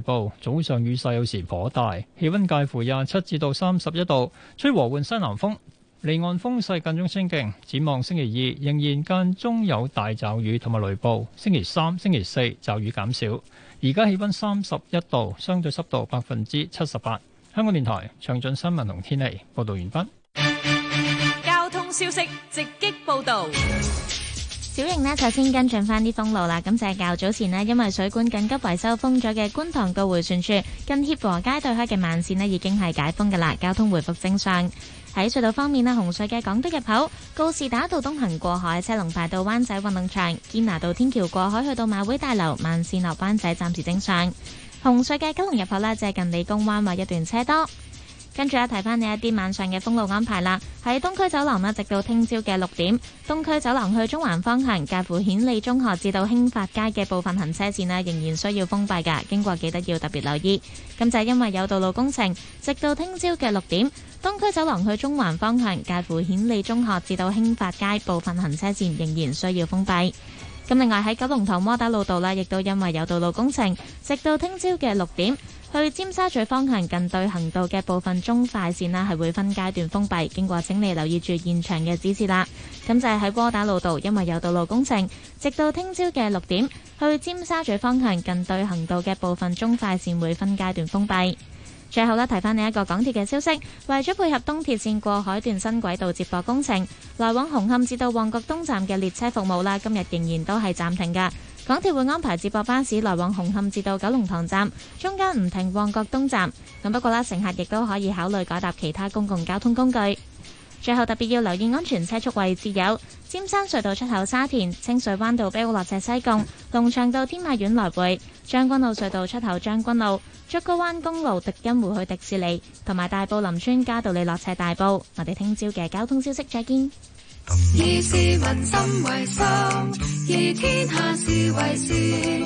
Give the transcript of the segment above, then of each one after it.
暴，早上雨勢有時頗大，氣溫介乎27至到31度，吹和緩西南風。離岸風勢間中清勁，展望星期二仍然間中有大驟雨同埋雷暴。星期三、星期四驟雨減少。而家氣溫31度，相對濕度78%。香港電台詳盡新聞同天氣報道完畢。 交通消息直擊報道。 小瑩呢，首先跟進翻啲封路啦。咁就係較早前呢，因為水管緊急維修封咗嘅觀塘道迴旋處近協和街對開嘅慢線呢，已經係解封噶啦，交通回復正常。喺隧道方面呢，紅隧嘅港島入口告士打道東行過海車龍排到灣仔運動場，堅拿道天橋過海去到馬會大樓，慢線落灣仔暫時正常。紅隧嘅九龍入口呢，就係近理工灣話一段車多。跟住提翻你一啲晚上嘅封路安排啦。喺東區走廊呢，直到聽朝嘅6點，東區走廊去中環方向介乎顯利中學至到興發街嘅部分行車線呢，仍然需要封閉㗎，經過記得要特別留意。咁就係因為有道路工程，直到聽朝嘅6點，東區走廊去中環方向介乎顯利中學至到興發街部分行車線仍然需要封閉。咁另外喺九龍塘窩打老道呢，亦都因為有道路工程，直到聽朝嘅6點，去尖沙咀方向近對行道嘅部分中快線呢，係會分階段封閉，經過請你留意住現場嘅指示啦。咁就係喺窩打老道，因為有道路工程，直到聽朝嘅6點，去尖沙咀方向近對行道嘅部分中快線會分階段封閉。最後提翻你一個港鐵嘅消息，為咗配合東鐵線過海段新軌道接駁工程，來往紅磡至到旺角東站嘅列車服務啦，今日仍然都係暫停㗎。港鐵會安排接駁巴士來往紅磡至到九龍塘站，中間唔停旺角東站。咁不過啦，乘客亦都可以考慮改搭其他公共交通工具。最後特別要留意安全車速位置有尖山隧道出口沙田、清水灣道、卑屋落斜西貢、龍翔道天馬苑來回、將軍澳隧道出口將軍澳、竹篙灣公路迪欣湖去迪士尼，同埋大埔林村嘉道理落斜大埔。我哋聽朝嘅交通消息再見。 以市民心為心，以天下事為事。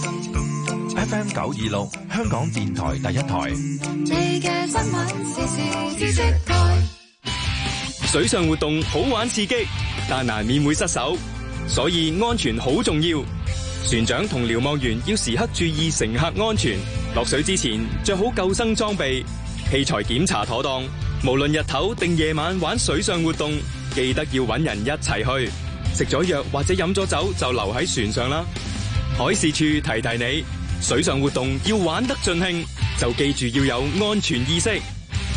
FM 926香港電台第一台。 你嘅新聞時事知識台。 水上活動好玩刺激，但難免會失手，所以安全好重要。船長同瞭望員要時刻注意乘客安全，落水之前着好救生裝備，器材檢查妥當。無論日頭定夜晚玩水上活動，記得要搵人一齊去。食咗藥或者飲咗酒就留喺船上啦。海事處提提你，水上活動要玩得盡興，就記住要有安全意識。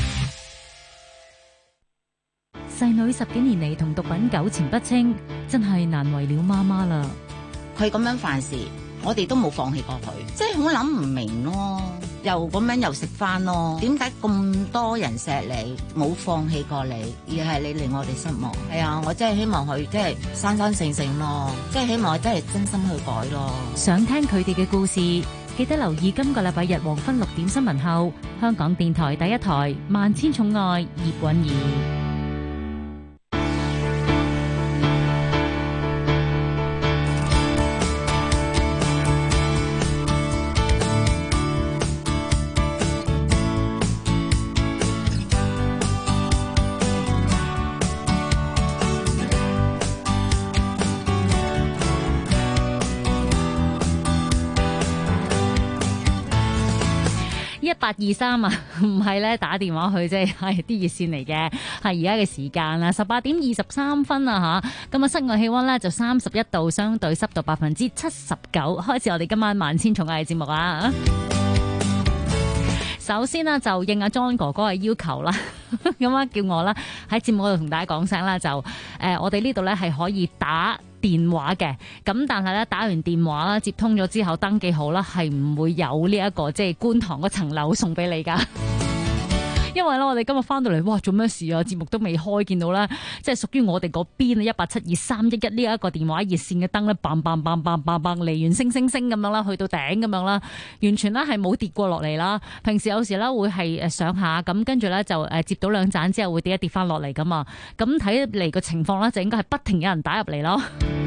細女10幾年嚟同毒品糾纏不清，真係難為了媽媽啦。 佢咁樣犯事，我哋都冇放棄過佢，即係好諗唔明咯。又咁樣又食翻咯，點解咁多人錫你，冇放棄過你，而係你令我哋失望？係啊，我真係希望佢即係生生性性咯，即係希望佢真係真心去改咯。 想聽佢哋嘅故事，記得留意今個禮拜日黃昏6點新聞後，香港電台第一台《萬千寵愛》葉韻儀。1823啊，唔係咧打電話去啫，係啲熱線嚟嘅，係而家嘅時間啦，18點23分啊吓，咁啊室外氣溫咧就31度，相對濕度79%，開始我哋今晚萬千寵愛節目啊！首先呢，就應阿 John 哥哥嘅要求啦，咁啊叫我啦喺節目嗰度同大家講聲啦，就我哋呢度咧係可以打電話嘅，咁但係咧打完電話啦，接通咗之後登記好啦，係唔會有呢一個即係觀塘嗰層樓送俾你噶。因為咧，我哋今日翻到嚟，哇，做咩事啊？節目都未開，見到咧，即係屬於我哋嗰邊1872311呢一個電話熱線嘅燈咧，bang bang bang bang bang bang嚟完升升升咁樣啦，去到頂咁樣啦，完全咧係冇跌過落嚟啦。平時有時咧會係上下咁，跟住咧就接到2盞之後會跌一跌翻落嚟噶嘛。咁睇嚟個情況咧，就應該係不停有人打入嚟咯。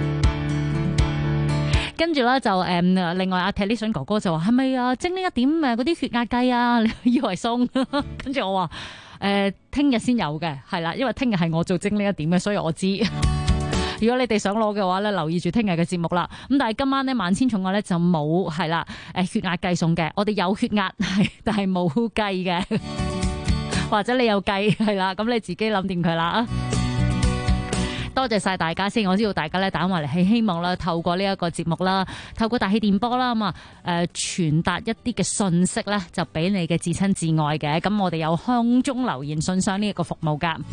跟住咧就另外阿 Telly 哥哥就話係咪啊蒸呢一點嗰啲血壓計啊？你以為鬆？跟住我話聽日先有嘅，係啦，因為聽日係我做蒸呢一點嘅，所以我知。 如果你哋想攞嘅話咧，留意住聽日嘅節目啦。咁但係今晚咧萬千寵愛咧就冇係啦，血壓計送嘅，我哋有血壓係，但係冇計嘅，或者你有計係啦，咁你自己諗掂佢啦。多謝晒大家先，我知道大家咧打埋嚟係希望啦，透過呢一個節目啦，透過大氣電波啦，咁啊傳達一啲嘅信息咧，就俾你嘅至親至愛嘅。咁我哋有空中留言信箱呢一個服務噶。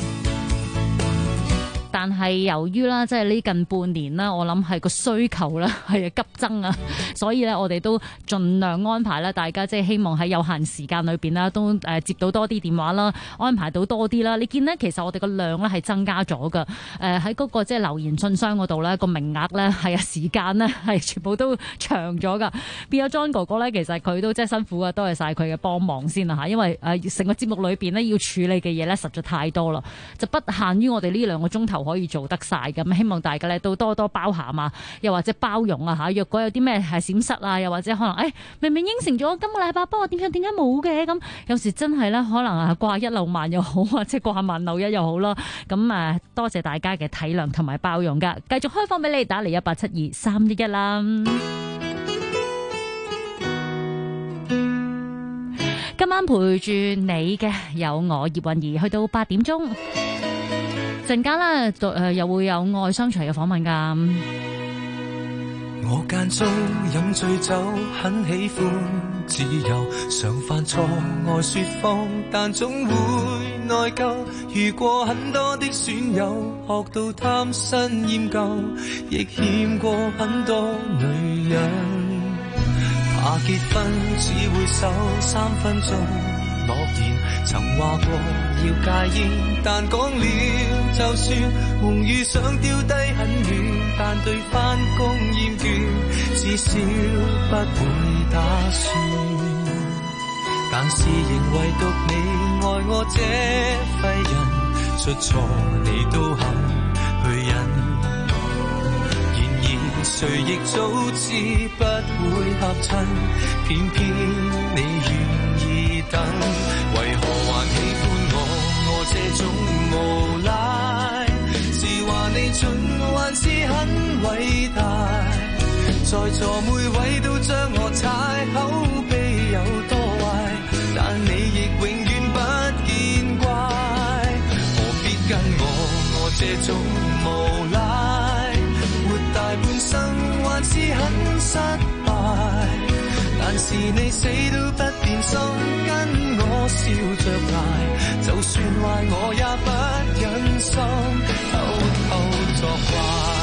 但係由於啦，即係呢近半年啦，我諗係個需求啦係急增啊，所以咧我哋都盡量安排啦，大家即係希望喺有限時間裏邊啦，都接到多啲電話啦，安排到多啲啦。你見呢，其實我哋個量咧係增加咗噶，喺嗰個即係留言信箱嗰度咧個名額咧係啊時間咧係全部都長咗噶。變咗 John 哥哥咧，其實佢都真係辛苦啊，多謝晒佢嘅幫忙先啦嚇，因為成個節目裏邊咧要處理嘅嘢咧實在太多啦，就不限於我哋呢2個鐘頭可以做得晒咁，希望大家咧都多多包涵啊，又或者包容啊嚇。若果有啲咩係閃失啊，又或者可能明明應承咗今個禮拜幫我點解冇嘅咁，有時真係咧可能掛一漏萬又好啊，即係掛萬漏一又好咯。咁多謝大家嘅體諒同埋包容噶，繼續開放俾你打嚟187231啦。今晚陪住你嘅有我葉韻儀，去到8點鐘。陣間咧，又會有愛相隨嘅訪問噶。 我間中飲醉酒，很喜歡自由，常犯錯愛說謊，但總會內疚。遇過很多的損友，學到貪新厭舊，亦欠過很多女人。怕結婚只會守3分鐘諾言，曾話過要戒煙，但講了就算，夢與想丟低很遠，但對返工厭倦，至少不會打算。但是仍唯獨你愛我這廢人，出錯你都肯去忍。誰亦早知不會合襯，偏偏你願意等。為何還喜歡我這種無賴？是話你蠢還是很偉大？在座每位都將我踩，口碑有多壞，但你亦永遠不見怪。何必跟我這種無賴？大半生還是很失敗，但是你死都不變心，跟我笑着捱，就算壞我也不忍心偷偷作怪。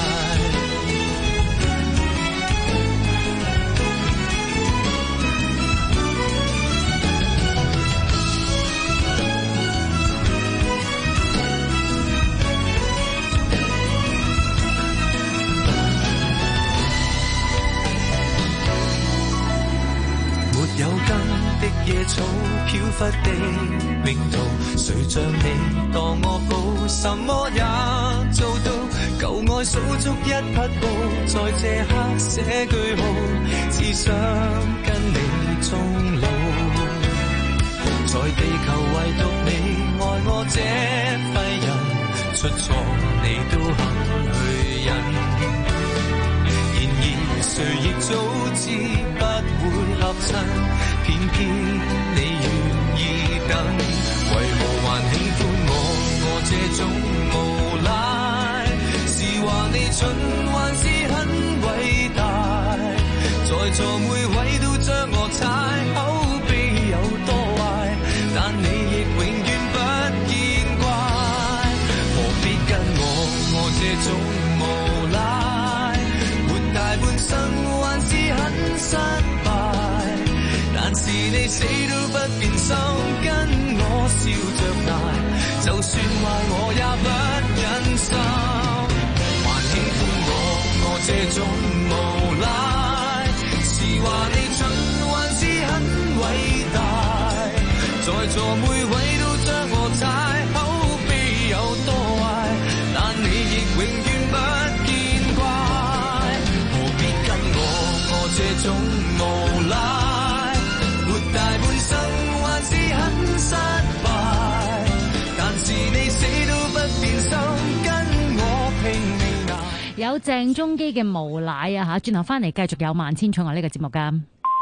有根的野草飄忽的命途，誰像你當我寶，什麼也做到，舊愛數足一匹布，在這刻寫句號，只想跟你終老。在地球唯獨你愛我這廢人，出錯你都肯去忍。然而誰亦早知不會合襯，偏偏你願意等。為何還喜歡我這種無賴？是話你蠢還是很偉大？在座每位都將我踩，口碑有多壞，但你亦永遠不見怪。何必跟我這種無賴？大半生還是很失敗，但是你死都不變心，跟我笑着捱，就算壞我也不忍心。還喜歡我這種無賴，是話你蠢還是很偉大？在座每位都將我踩，口碑有多壞，但你亦永遠不見怪。這種無賴，活大半生還是很失敗，但是你死都不變心，跟我拼命捱。 有鄭中基嘅無賴啊嚇，轉頭翻嚟繼續有萬千寵愛呢個節目㗎。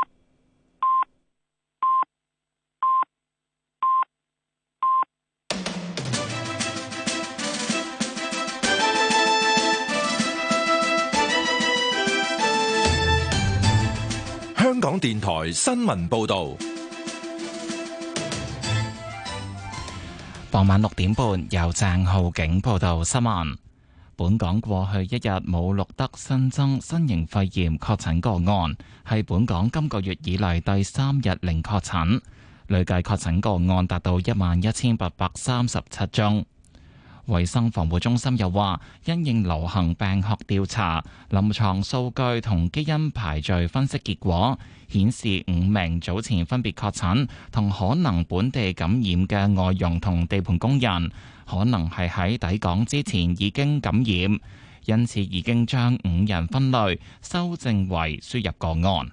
香港電台新聞報道， 傍晚6點半由鄭浩景報道新聞。本港過去一日冇錄得新增新型肺炎確診個案，係本港今個月以嚟第3日零確診，累計確診個案達到11,837宗。衛生防護中心又話，因應流行病學調查、臨床數據同基因排序分析結果，顯示5名早前分別確診同可能本地感染嘅外傭同地盤工人，可能係喺抵港之前已經感染，因此已經將5人分類修正為輸入個案。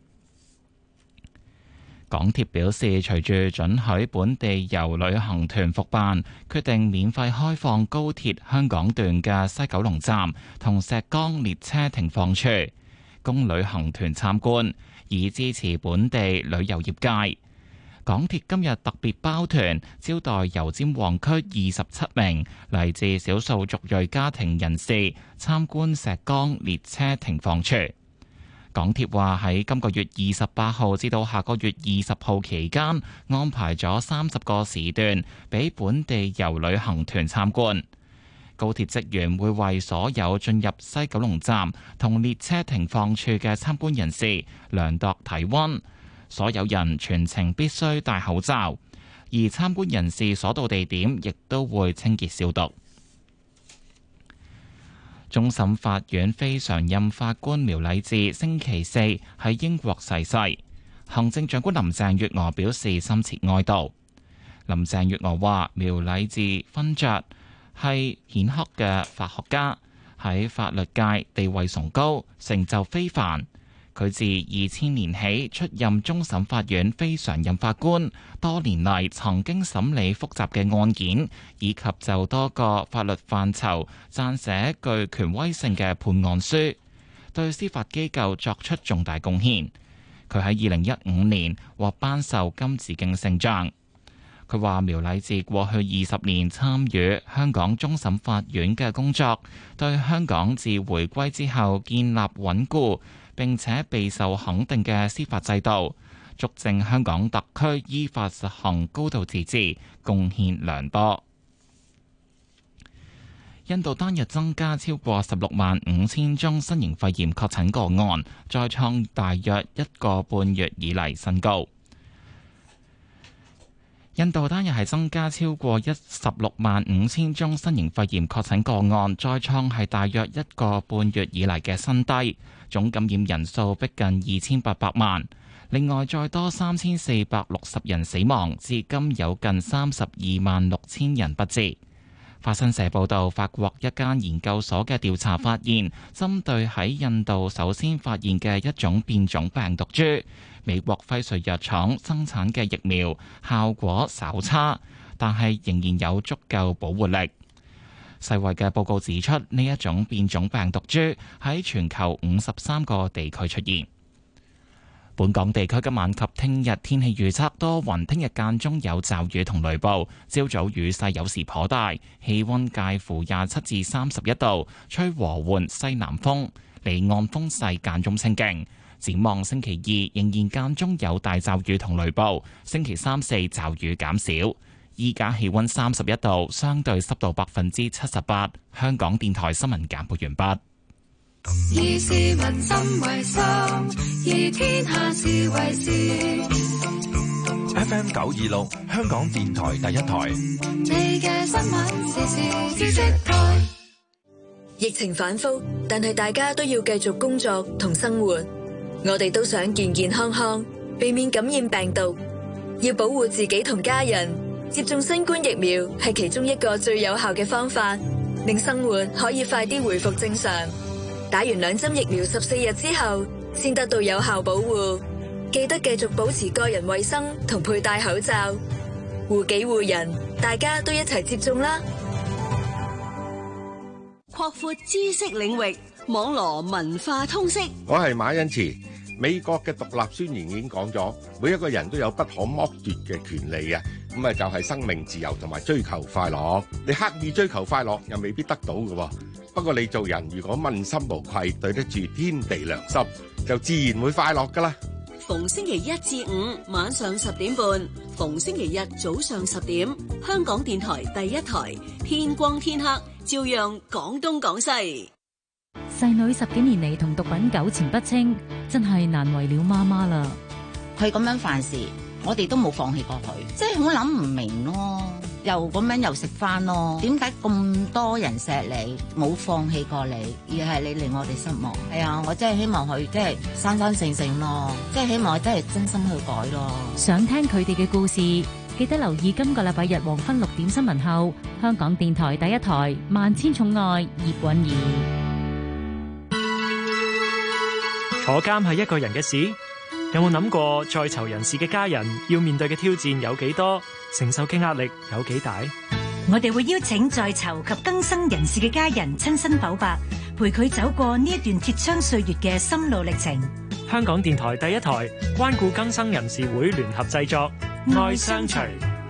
港鐵表示，隨住准許本地遊旅行團復辦，決定免費開放高鐵香港段嘅西九龍站同石崗列車停放處，供旅行團參觀，以支持本地旅遊業界。港鐵今日特別包團招待油尖旺區27名嚟自少數族裔家庭人士參觀石崗列車停放處。港鐵話喺今個月28號至到下個月20號期間，安排咗30個時段俾本地遊旅行團參觀。高鐵職員會為所有進入西九龍站同列車停放處嘅參觀人士量度體溫，所有人全程必須戴口罩，而參觀人士所到地點亦都會清潔消毒。終審法院非常任法官苗禮智星期四喺英國逝世，行政長官林鄭月娥表示深切哀悼。林鄭月娥話：苗禮智勳爵係顯赫嘅法學家，喺法律界地位崇高，成就非凡。佢自2000年起出任終審法院非常任法官，多年嚟曾經審理複雜嘅案件，以及就多個法律範疇撰寫具權威性嘅判案書，對司法機構作出重大貢獻。佢喺2015年獲頒授金紫荊聖章。佢話苗禮智過去20年參與香港終審法院嘅工作，對香港自回歸之後建立穩固並且備受肯定嘅司法制度，足證香港特區依法實行高度自治，貢獻良多。印度單日增加超過165000宗新型肺炎確診個案，再創大約1個半月以嚟新高。印度單日係增加超過165000宗新型肺炎確診個案，再創係大約1個半月以嚟嘅新低。總感染人數逼近2800萬，另外再多3460人死亡，至今有近326000人不治。法新社報道，法國一間研究所嘅調查發現，針對喺印度首先發現嘅一種變種病毒株，美國輝瑞藥廠生產嘅疫苗效果稍差，但係仍然有足夠保護力。世衛嘅報告指出，呢一種變種病毒株喺全球53個地區出現。本港地區今晚及聽日天氣預測多雲，聽日間中有驟雨同雷暴，朝早雨勢有時頗大，氣溫介乎27至31度，吹和緩西南風，離岸風勢間中清勁。展望星期2仍然間中有大驟雨同雷暴，星期3、4驟雨減少。依家氣溫31度，相對濕度78%。香港電台新聞簡報完畢。 以市民心為心，以天下事為事。 FM 926，香港電台第一台。 你嘅新聞時事知識台。 疫情反覆，但係大家都要繼續工作同生活。我哋都想健健康康，避免感染病毒。要保護自己同家人，接種新冠疫苗係其中一個最有效嘅方法，令生活可以快啲回復正常。打完2針疫苗14日之後，先得到有效保護。記得繼續保持個人衛生同佩戴口罩，護己護人，大家都一齊接種啦！ 擴闊知識領域，網羅文化通識。 我係馬恩慈。美國嘅獨立宣言已經講咗，每一個人都有不可剝奪嘅權利啊！咁啊就係生命自由同埋追求快樂。你刻意追求快樂又未必得到嘅。不過你做人如果問心無愧，對得住天地良心，就自然會快樂噶啦。 逢星期一至五晚上10點半，逢星期日早上10點，香港電台第一台，天光天黑，照樣講東講西。 細女10幾年嚟同毒品糾纏不清，真係難為了媽媽啦。 佢咁樣犯事，我哋都冇放棄過佢，即係好諗唔明咯。又咁樣又食翻咯，點解咁多人錫你，冇放棄過你，而係你令我哋失望？係啊，我真係希望佢即係生生性性咯，即係希望佢真係真心去改咯。 想聽佢哋嘅故事，記得留意今個禮拜日黃昏6點新聞後，香港電台第一台《萬千寵愛》葉韻儀。 坐監係一個人嘅事，有冇諗過在囚人士嘅家人要面對嘅挑戰有幾多，承受嘅壓力有幾大？ 我哋會邀請在囚及更生人士嘅家人親身剖白，陪佢走過呢一段鐵窗歲月嘅心路歷程。 香港電台第一台關顧更生人士會聯合製作《愛相隨》。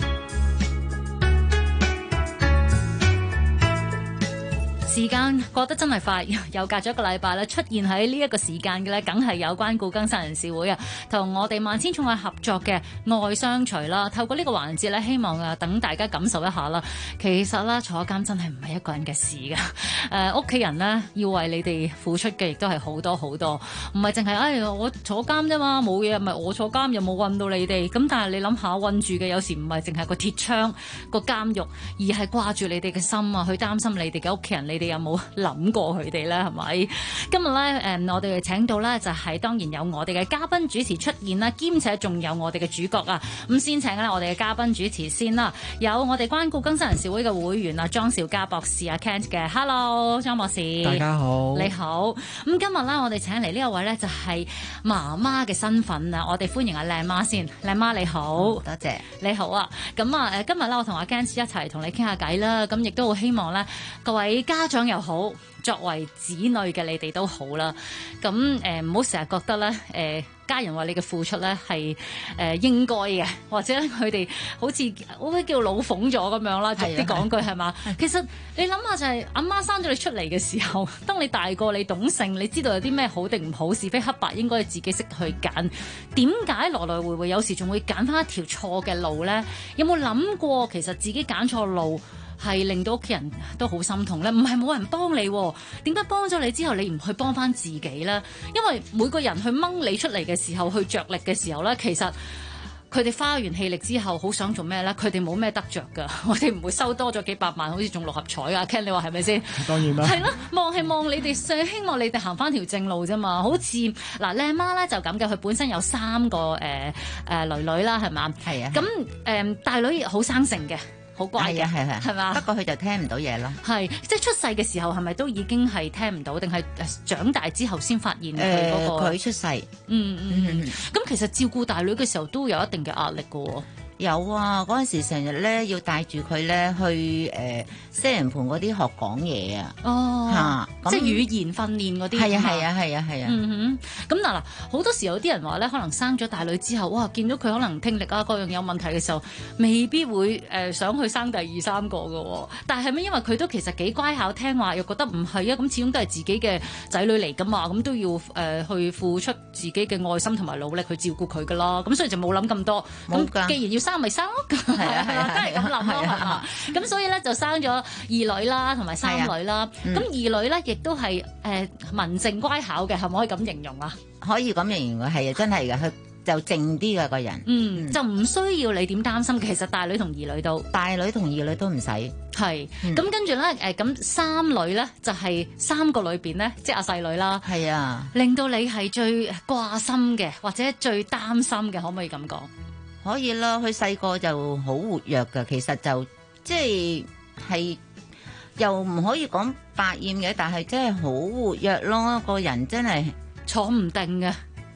時間過得真係快，又隔咗一個禮拜啦。出現喺呢一個時間嘅咧，梗係有關顧更生人士會啊，同我哋萬千寵愛合作嘅愛相隨啦。透過呢個環節咧，希望等大家感受一下啦。其實咧，坐監真係唔係一個人嘅事㗎。屋企人咧要為你哋付出嘅，亦都係好多好多，唔係淨係我坐監啫嘛，冇嘢，咪我坐監又冇韞到你哋。咁但係你諗下，韞住嘅有時唔係淨係個鐵窗個監獄，而係掛住你哋嘅心啊，去擔心你哋嘅屋企人，你哋有冇諗過佢哋咧？係咪？今日咧，我哋請到咧就係當然有我哋嘅嘉賓主持出現啦，兼且仲有我哋嘅主角啊。咁先請咧我哋嘅嘉賓主持先啦，有我哋關顧更生人士會嘅會員啊，莊兆嘉博士啊 Kent 嘅 ，Hello， 莊博士， 大家好， 你好。咁今日咧我哋請嚟呢一位咧就係媽媽嘅身份啊，我哋歡迎阿靚媽先，靚媽你好， 多謝， 你好啊。咁啊今日咧我同阿 Kent 一齊同你傾下偈啦，咁亦都好希望咧各位家長又好，作為子女嘅你哋都好啦。咁唔好成日覺得咧家人為你嘅付出咧係應該嘅，或者佢哋好似叫老諷咗咁樣啦，逐啲講句係嘛？其實你諗下就係阿媽生咗你出嚟嘅時候，當你大個你懂性，你知道有啲咩好定唔好，是非黑白應該自己識去揀。點解來來回回有時仲會揀翻一條錯嘅路咧？有冇諗過其實自己揀錯路係令到屋企人都好心痛咧？唔係冇人幫你，點解幫咗你之後你唔去幫翻自己咧？因為每個人去掹你出嚟嘅時候，去着力嘅時候咧，其實佢哋花完氣力之後，好想做咩咧？佢哋冇咩得着噶，我哋唔會收多咗幾百萬，好似中六合彩啊 Ken 你話係咪先？ 當然啦， 係咯，望你哋，希望你哋行翻條正路啫嘛。好似嗱靚媽咧就咁嘅，佢本身有3個女女啦，係嘛？係啊。咁大女好生性嘅。好乖嘅，係嘛？不過佢就聽唔到嘢咯。 係，即係出世嘅時候係咪都已經係聽唔到，定係長大之後先發現佢嗰個？ 佢出世。 咁其實照顧大女嘅時候都有一定嘅壓力㗎喎。 有啊，嗰陣時成日咧要帶住佢咧去西人盤嗰啲學講嘢啊。 哦，即係語言訓練嗰啲。 係啊。 咁嗱，好多時有啲人話咧，可能生咗大女之後，哇，見到佢可能聽力啊各樣有問題嘅時候，未必會想去生第2、3個㗎。但係咪因為佢都其實幾乖巧聽話，又覺得唔係啊？咁始終都係自己嘅仔女嚟㗎嘛，咁都要去付出自己嘅愛心同埋努力去照顧佢㗎啦。咁所以就冇諗咁多。咁既然要生咪生咯，係啊，真係咁諗咯，係嘛？咁所以咧就生咗2女啦，同埋3女啦。咁2女咧亦都係文靜乖巧嘅，係咪可以咁形容啊？ 可以咁形容嘅，係啊，真係嘅，佢就靜啲嘅個人。 就唔需要你點擔心。其實大女同2女都， 大女同2女都唔使。 係。咁跟住咧咁3女咧就係3個裏邊咧，即係阿細女啦。 係啊。令到你係最掛心嘅，或者最擔心嘅，可唔可以咁講？可以啦，佢細個就好活躍㗎，其實就即係又唔可以講百厭嘅，但係真係好活躍咯，個人真係坐唔定嘅。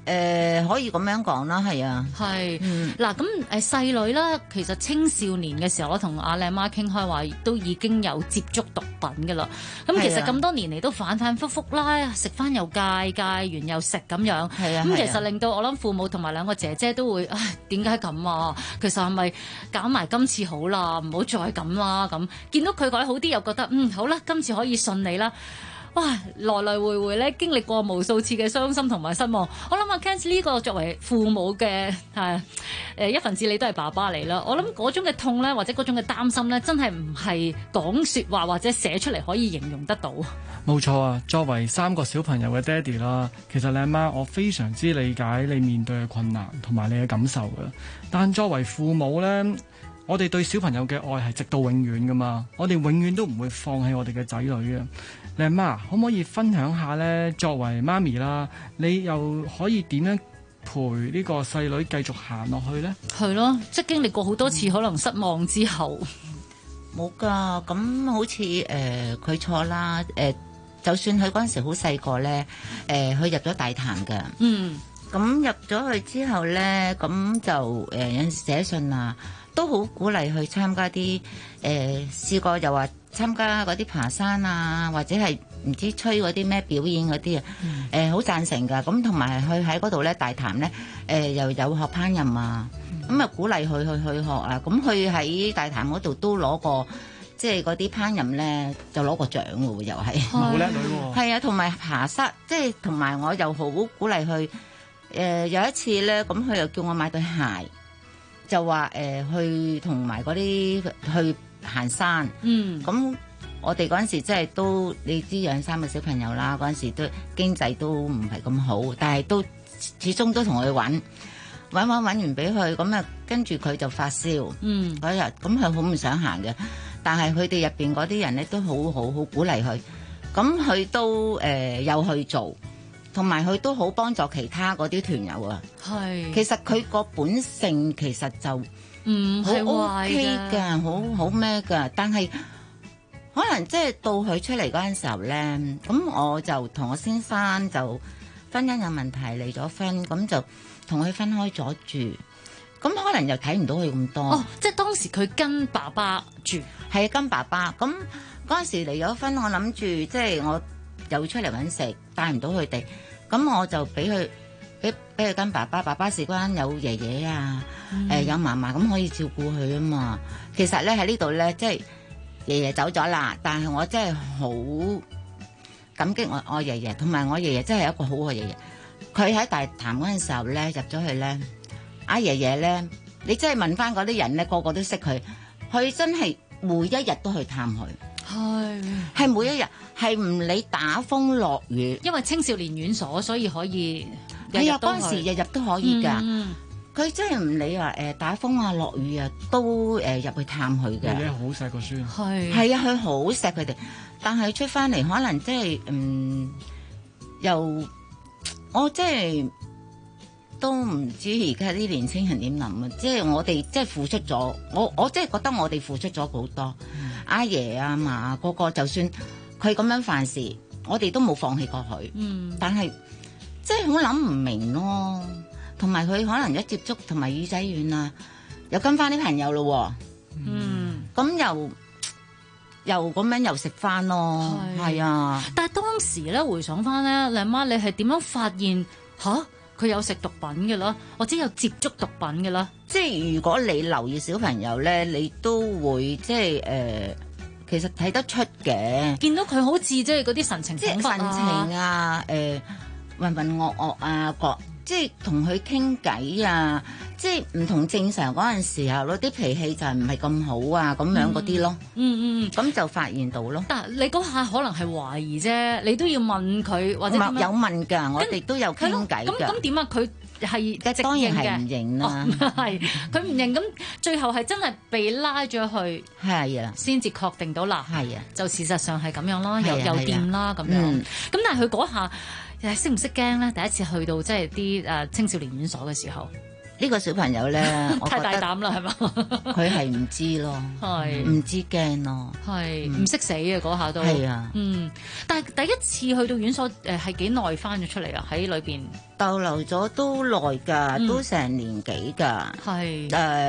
可以咁樣講啦，係啊， 係嗱咁細女啦，其實青少年嘅時候，我同阿靚媽傾開話，都已經有接觸毒品㗎啦。咁其實咁多年嚟都反反覆覆啦，食翻又戒完又食咁樣。係啊，咁其實令到我諗父母同埋兩個姐姐都會，唉，點解咁啊？其實係咪搞埋今次好啦，唔好再咁啦咁。見到佢改好啲，又覺得好啦，今次可以順利啦。哇！來來回回咧，經歷過無數次嘅傷心同埋失望。我諗阿 Ken 呢個作為父母嘅一份子，你都係爸爸嚟啦。我諗嗰種嘅痛咧，或者嗰種嘅擔心咧，真係唔係講説話或者寫出嚟可以形容得到。 冇錯啊！作為3個小朋友嘅爹哋啦，其實你阿媽我非常之理解你面對嘅困難同埋你嘅感受㗎。但作為父母咧，我哋對小朋友嘅愛係直到永遠噶嘛，我哋永遠都唔會放棄我哋嘅仔女嘅。你阿媽可唔可以分享下呢？作為媽咪啦，你又可以點樣陪呢個細女繼續行落去呢？ 係咯，即係經歷過好多次可能失望之後， 冇㗎。咁好似佢錯啦，就算佢嗰陣時好細個呢，佢入咗大潭㗎。咁入咗去之後呢，咁就有陣時寫信啊，都好鼓勵去參加啲試過又話參加嗰啲爬山啊，或者係唔知吹嗰啲咩表演嗰啲啊，好贊成㗎。咁同埋佢喺嗰度咧大潭咧，又有學烹飪啊，咁啊鼓勵佢去學啊。咁佢喺大潭嗰度都攞過，即係嗰啲烹飪咧就攞過獎㗎喎，又係好叻女喎。 係啊，同埋爬山，即係同埋我又好鼓勵佢。有一次咧，咁佢又叫我買對鞋。就話去同埋嗰啲去行山，咁我哋嗰陣時真係都你知養3個小朋友啦，嗰陣時都經濟都唔係咁好，但係都始終都同佢揾完俾佢，咁啊跟住佢就發燒，嗰日咁佢好唔想行嘅，但係佢哋入邊嗰啲人咧都好鼓勵佢，咁佢都有去做。同埋佢都好幫助其他嗰啲團友啊，係其實佢個本性其實就唔係壞嘅，好咩㗎，但係可能即係到佢出嚟嗰陣時候咧，咁我就同我先生就婚姻有問題離咗婚，咁就同佢分開咗住，咁可能又睇唔到佢咁多。 哦，即係當時佢跟爸爸住， 係跟爸爸。咁嗰陣時離咗婚，我諗住即係我又出嚟揾食，帶唔到佢哋。咁我就俾佢跟爸爸，爸爸事關有爺爺啊，有嫲嫲，咁可以照顧佢啊嘛。其實咧喺呢度咧，即係爺爺走咗啦，但係我真係好感激我爺爺，同埋我爺爺真係一個好嘅爺爺。佢喺大潭嗰陣時候咧入咗去咧，阿爺爺咧，你真係問翻嗰啲人咧，個個都識佢，佢真係每一日都去探佢。係每一日，係唔理打風落雨， 因為青少年院所，所以可以係啊，嗰陣時日日都可以㗎。佢真係唔理話打風啊落雨啊，都入去探佢嘅。 爺爺好錫個孫， 係啊，佢好錫佢哋，但係出翻嚟可能即係又我即係都唔知而家啲年青人點諗啊！即係我哋即係付出咗，我即係覺得我哋付出咗好多。阿爺阿嫲個個，就算佢咁樣犯事，我哋都冇放棄過佢。但係即係好諗唔明咯。同埋佢可能一接觸同埋耳仔軟啊，又跟翻啲朋友咯。咁又咁樣又食翻咯。係啊。 但係當時咧回想翻咧，你阿媽你係點樣發現佢有食毒品嘅啦，或者有接觸毒品嘅啦？ 即係如果你留意小朋友咧，你都會即係其實睇得出嘅。 見到佢好似即係嗰啲神情恍惚啊， 神情啊，渾渾噩噩啊，即係同佢傾偈啊，即係唔同正常嗰陣時候咯，啲脾氣就係唔係咁好啊，咁樣嗰啲咯。咁就發現到咯。 但係你嗰下可能係懷疑啫，你都要問佢或者點樣？ 有問㗎，我哋都有傾偈㗎。 咁點啊？佢係當然係唔認啦。 係佢唔認，咁最後係真係被拉咗去。 係啊， 先至確定到啦。係啊，就事實上係咁樣啦，又掂啦咁樣。咁但係佢嗰下識唔識驚咧？第一次去到即係啲青少年院所嘅時候， 呢個小朋友咧， 太大膽啦，係嘛？ 佢係唔知咯， 係唔知驚咯， 係唔識死嘅嗰下都係啊。 但係第一次去到院所係幾耐翻咗出嚟啊？喺裏邊逗留咗都耐㗎，都成年幾㗎， 係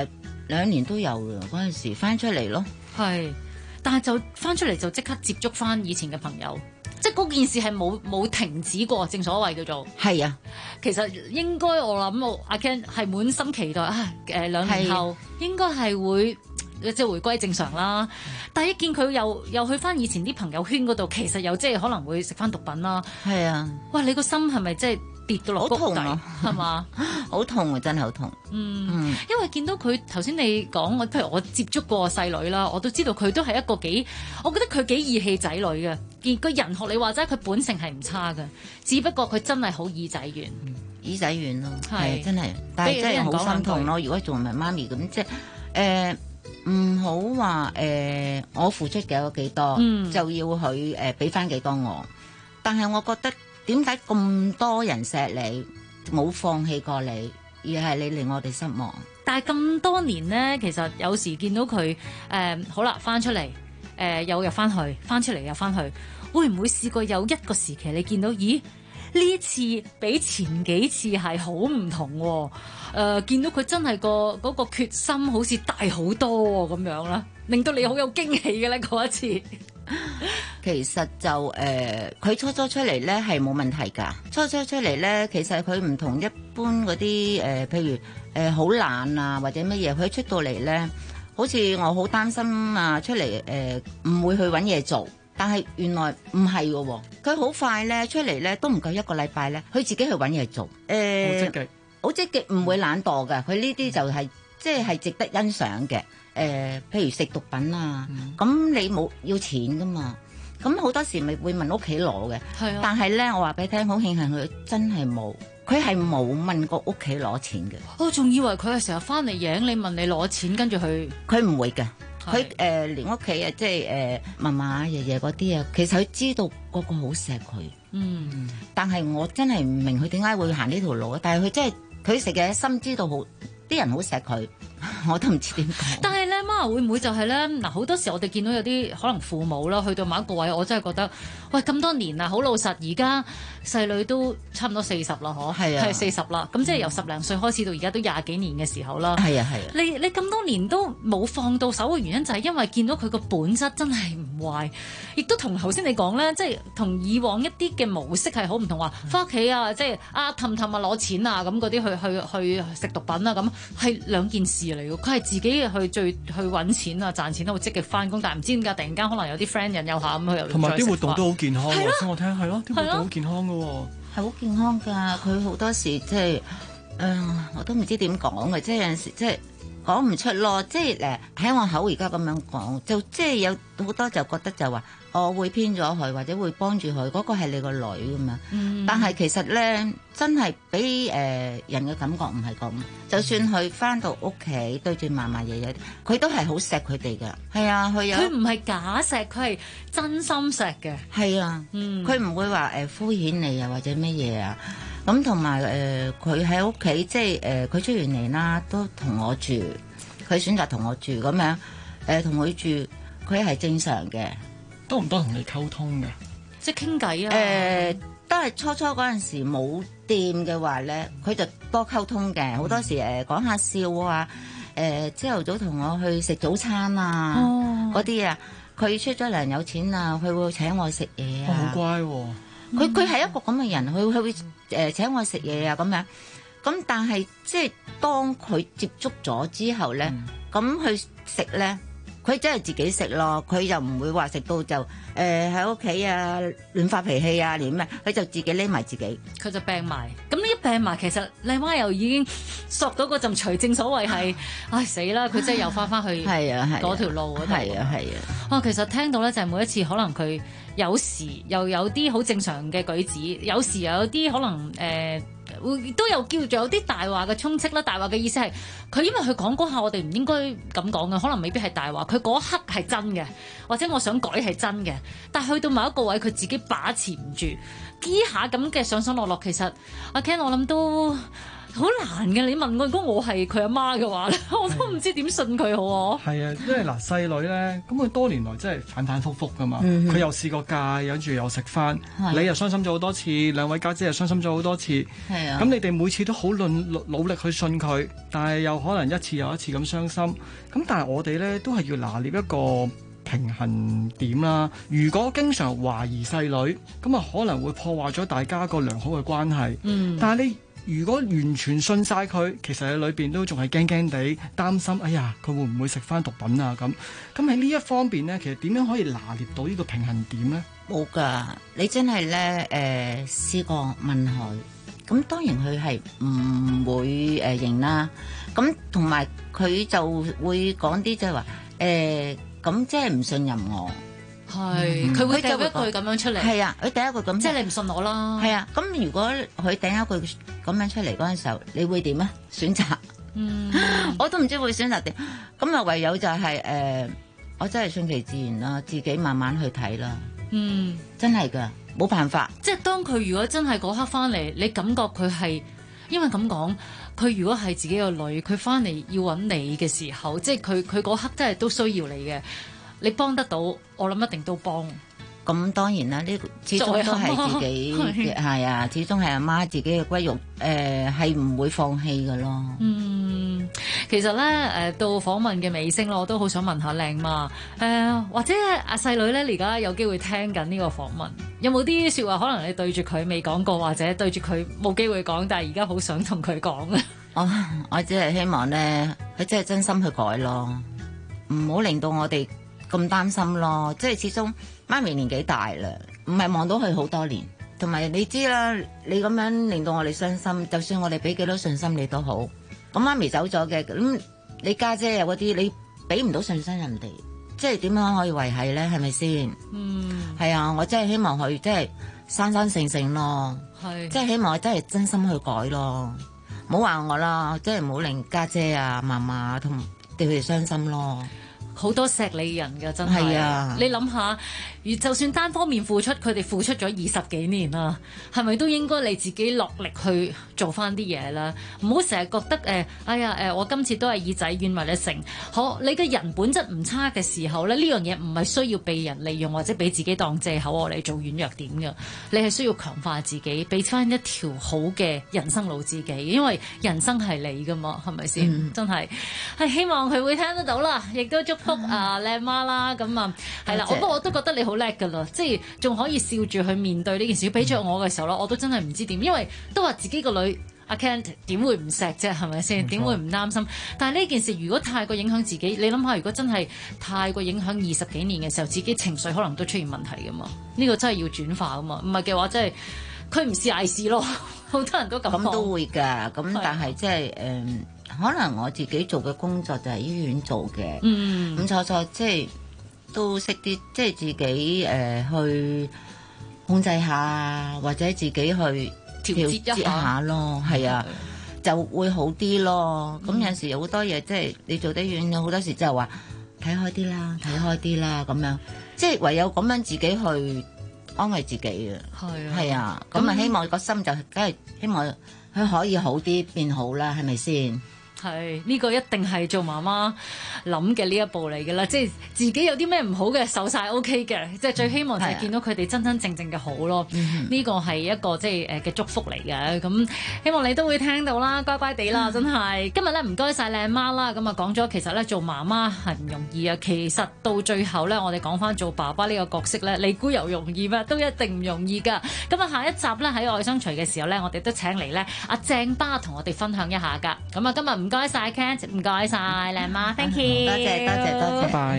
2年都有啦。嗰陣時翻出嚟咯， 係，但係就翻出嚟就即刻接觸翻以前嘅朋友。即係嗰件事係冇停止過，正所謂叫做係啊。 其實應該我諗阿 Ken 係滿心期待啊！2年後應該係會即係回歸正常啦。但係一見佢又去翻以前啲朋友圈嗰度，其實又即係可能會食翻毒品啦。 係啊！ 哇！你個心係咪即係跌到落谷底係嘛？ 好痛啊！真係好痛。 因為見到佢頭先你講，譬如我接觸過細女啦，我都知道佢都係一個我覺得佢幾義氣仔女嘅。個人學你話齋，佢本性係唔差嘅，只不過佢真係好耳仔軟， 耳仔軟咯， 係真係。但係真係好心痛咯。如果做埋媽咪咁，即係唔好話我付出嘅有幾多，就要佢俾翻幾多我。但係我覺得點解咁多人錫你，冇放棄過你，而係你令我哋失望。 但係咁多年呢，其實有時見到佢好啦，翻出嚟又入翻去，翻出嚟又翻去，會唔會試過有一個時期你見到，咦？呢次比前幾次係好唔同喎，見到佢真係嗰個決心好似大好多咁樣啦，令到你好有驚喜嘅咧嗰一次。 其實就佢初出嚟咧係冇問題㗎，初出嚟咧其實佢唔同一般嗰啲譬如好懶啊或者乜嘢，佢出到嚟咧，好似我好擔心啊出嚟唔會去揾嘢做。但係原來唔係嘅喎，佢好快咧出嚟咧都唔夠1個禮拜咧，佢自己去揾嘢做，好積極，好積極，唔會懶惰嘅。佢呢啲就係即係值得欣賞嘅。譬如食毒品啊，咁你冇要錢噶嘛，咁好多時咪會問屋企攞嘅。係啊，但係咧我話俾你聽，好慶幸佢真係冇，佢係冇問過屋企攞錢嘅。 我仲以為佢係成日翻嚟影你問你攞錢，跟住佢唔會嘅。佢連屋企啊，即係嫲嫲、爺爺嗰啲啊，其實佢知道個個好錫佢。但係我真係唔明佢點解會行呢條路啊！但係佢真係佢食嘅心知道好，啲人好錫佢，我都唔知點講。 但係咧，媽會唔會就係咧？嗱，好多時我哋見到有啲可能父母啦，去到某一個位，我真係覺得，喂咁多年啦，好老實，而家細女都差唔多40啦，嗬，係啊，係40啦，咁即係由10零歲開始到而家都20幾年嘅時候啦。係啊係啊，你咁多年都冇放到手嘅原因就係因為見到佢個本質真係唔壞，亦都同頭先你講咧，即係同以往一啲嘅模式係好唔同，話翻屋企啊，即係氹氹啊攞錢啊咁嗰啲去食毒品啊咁，係兩件事嚟嘅。佢係自己去揾錢啊，賺錢都好積極翻工，但係唔知點解突然間可能有啲 friend 引誘下咁，佢又同埋啲活動都好健康喎。先我聽係咯，啲活動好健康嘅喎， 係好健康㗎。佢好多時即係我都唔知點講嘅，即係有陣時即係講唔出咯。即係喺我口而家咁樣講，就即係有好多就覺得就話我會偏咗佢，或者會幫住佢，嗰個係你個女咁樣。但係其實咧，真係俾人嘅感覺唔係咁。就算佢翻到屋企對住嫲嫲爺爺，佢都係好錫佢哋㗎。係啊，佢唔係假錫，佢係真心錫嘅。 係啊，佢唔會話敷衍你啊，或者乜嘢啊。咁同埋佢喺屋企，即係佢出完嚟啦，都同我住。佢選擇同我住咁樣，同佢住，佢係正常嘅。 多唔多同你溝通嘅？ 即係傾偈啊？ 都係初嗰陣時冇掂嘅話咧，佢就多溝通嘅。好多時講下笑啊，朝頭早同我去食早餐啊，嗰啲啊，佢出咗糧有錢啊，佢會請我食嘢啊。 好乖喎！ 佢係一個咁嘅人，佢會請我食嘢啊咁樣。咁但係即係當佢接觸咗之後咧，咁佢食咧。佢真係自己食咯，佢就唔會話食到就喺屋企啊亂發脾氣啊，連咩佢就自己匿埋自己， 佢就病埋。咁呢一病埋，其實麗媽又已經索到嗰陣除，正所謂係唉死啦！佢真係又翻去嗰條路嗰度。係啊係啊。其實聽到咧就係每一次可能佢有時又有啲好正常嘅舉止，有時又有啲可能會都有叫做有啲大話嘅充斥啦。大話嘅意思係佢因為佢講嗰下，我哋唔應該咁講嘅，可能未必係大話。佢嗰一刻係真嘅，或者我想改係真嘅，但係去到某一個位，佢自己把持唔住，呢下咁嘅上上落落，其實阿 Ken 我諗都好難嘅。你問我，如果我係佢阿媽嘅話咧，我都唔知點信佢好。 係啊，因為嗱細女咧，咁佢多年來真係反反覆覆噶嘛。佢又試過戒，跟住又食翻，你又傷心咗好多次，兩位家姐又傷心咗好多次。 係啊， 咁你哋每次都好努力去信佢，但係又可能一次又一次咁傷心。咁但係我哋咧都係要拿捏一個平衡點啦。如果經常懷疑細女，咁啊可能會破壞咗大家個良好嘅關係。但係你如果完全信晒佢，其實你裏邊都仲係驚驚地擔心，哎呀佢會唔會食翻毒品啊咁。咁喺呢一方面咧，其實點樣可以拿捏到呢個平衡點咧？ 冇㗎，你真係咧試過問佢，咁當然佢係唔會認啦。咁同埋佢就會講啲即係話咁即係唔信任我。 係，佢會掉一句咁樣出嚟。 係啊，佢第一句咁， 即係你唔信我啦。 係啊，咁如果佢掟一句咁樣出嚟嗰陣時候，你會點啊？選擇？我都唔知會選擇點。咁啊，唯有就係我真係順其自然啦，自己慢慢去睇啦。真係㗎，冇辦法。 即係當佢如果真係嗰刻翻嚟，你感覺佢係因為咁講，佢如果係自己個女，佢翻嚟要揾你嘅時候，即係佢嗰刻真係都需要你嘅。你幫得到，我諗一定都幫。 咁當然啦，呢始終都係自己嘅，係啊，始終係阿媽自己嘅骨肉，係唔會放棄嘅咯。 其實咧，到訪問嘅尾聲咯，我都好想問下靚媽，或者阿細女咧，而家有機會聽緊呢個訪問，有冇啲説話可能你對住佢未講過，或者對住佢冇機會講，但係而家好想同佢講啊？ 我只係希望咧，佢真係真心去改咯，唔好令到我哋咁擔心咯。即係始終媽咪年紀大啦，唔係望到佢好多年，同埋你知啦，你咁樣令到我哋傷心，就算我哋俾幾多信心你都好，咁媽咪走咗嘅，咁你家姐有嗰啲，你俾唔到信心人哋，即係點樣可以維繫咧？係咪先？係啊，我真係希望佢即係生生性性咯，即係希望佢真係真心去改咯，唔好話我啦，即係唔好令家姐啊、嫲嫲同對佢哋傷心咯。 好多錫你人㗎，真係。 啊、 你諗下，就算單方面付出，佢哋付出咗20幾年啦，係咪都應該你自己落力去做翻啲嘢啦？唔好成日覺得哎呀我今次都係耳仔軟為你成。好，你嘅人本質唔差嘅時候咧，呢樣嘢唔係需要被人利用或者俾自己當藉口我嚟做軟弱點㗎。你係需要強化自己，俾翻一條好嘅人生路自己，因為人生係你㗎嘛，係咪先？真係希望佢會聽得到啦，亦都祝福靚媽啦，咁啊係啦，我都覺得你好叻噶啦，即係仲可以笑住去面對呢件事。俾咗我嘅時候咧，我都真係唔知點，因為都話自己個女阿 Ken 點會唔錫啫，係咪先？點會唔擔心？但係呢件事如果太過影響自己，你諗下，如果真係太過影響20幾年嘅時候，自己情緒可能都出現問題噶嘛？呢個真係要轉化噶嘛？唔係嘅話，真係佢唔是嗌事咯。好多人都咁都會㗎，咁但係即係可能我自己做嘅工作就係醫院做嘅，咁錯即係都識啲，即係自己去控制下，或者自己去調節一下咯，係啊，就會好啲咯。咁有陣時有好多嘢，即係你做得遠，有好多時就係話睇開啲啦，睇開啲啦，咁樣即係唯有咁樣自己去安慰自己啊，係啊，咁啊希望個心就梗係希望佢可以好啲變好啦，係咪先？ 係呢個一定係做媽媽諗嘅呢一步嚟嘅啦，即係自己有啲咩唔好嘅受晒 OK 嘅，即係最希望就係見到佢哋真真正正嘅好咯。呢個係一個即係嘅祝福嚟嘅，咁希望你都會聽到啦，乖乖地啦，真係。今日咧唔該晒靚媽啦，咁啊講咗其實咧做媽媽係唔容易啊，其實到最後咧我哋講翻做爸爸呢個角色咧，你估又容易咩？都一定唔容易噶。咁啊下一集咧喺愛相隨嘅時候咧，我哋都請嚟咧阿鄭巴同我哋分享一下噶。咁啊今日唔該晒 Ken， 唔該晒靚媽 ，thank you， 多謝， 拜拜。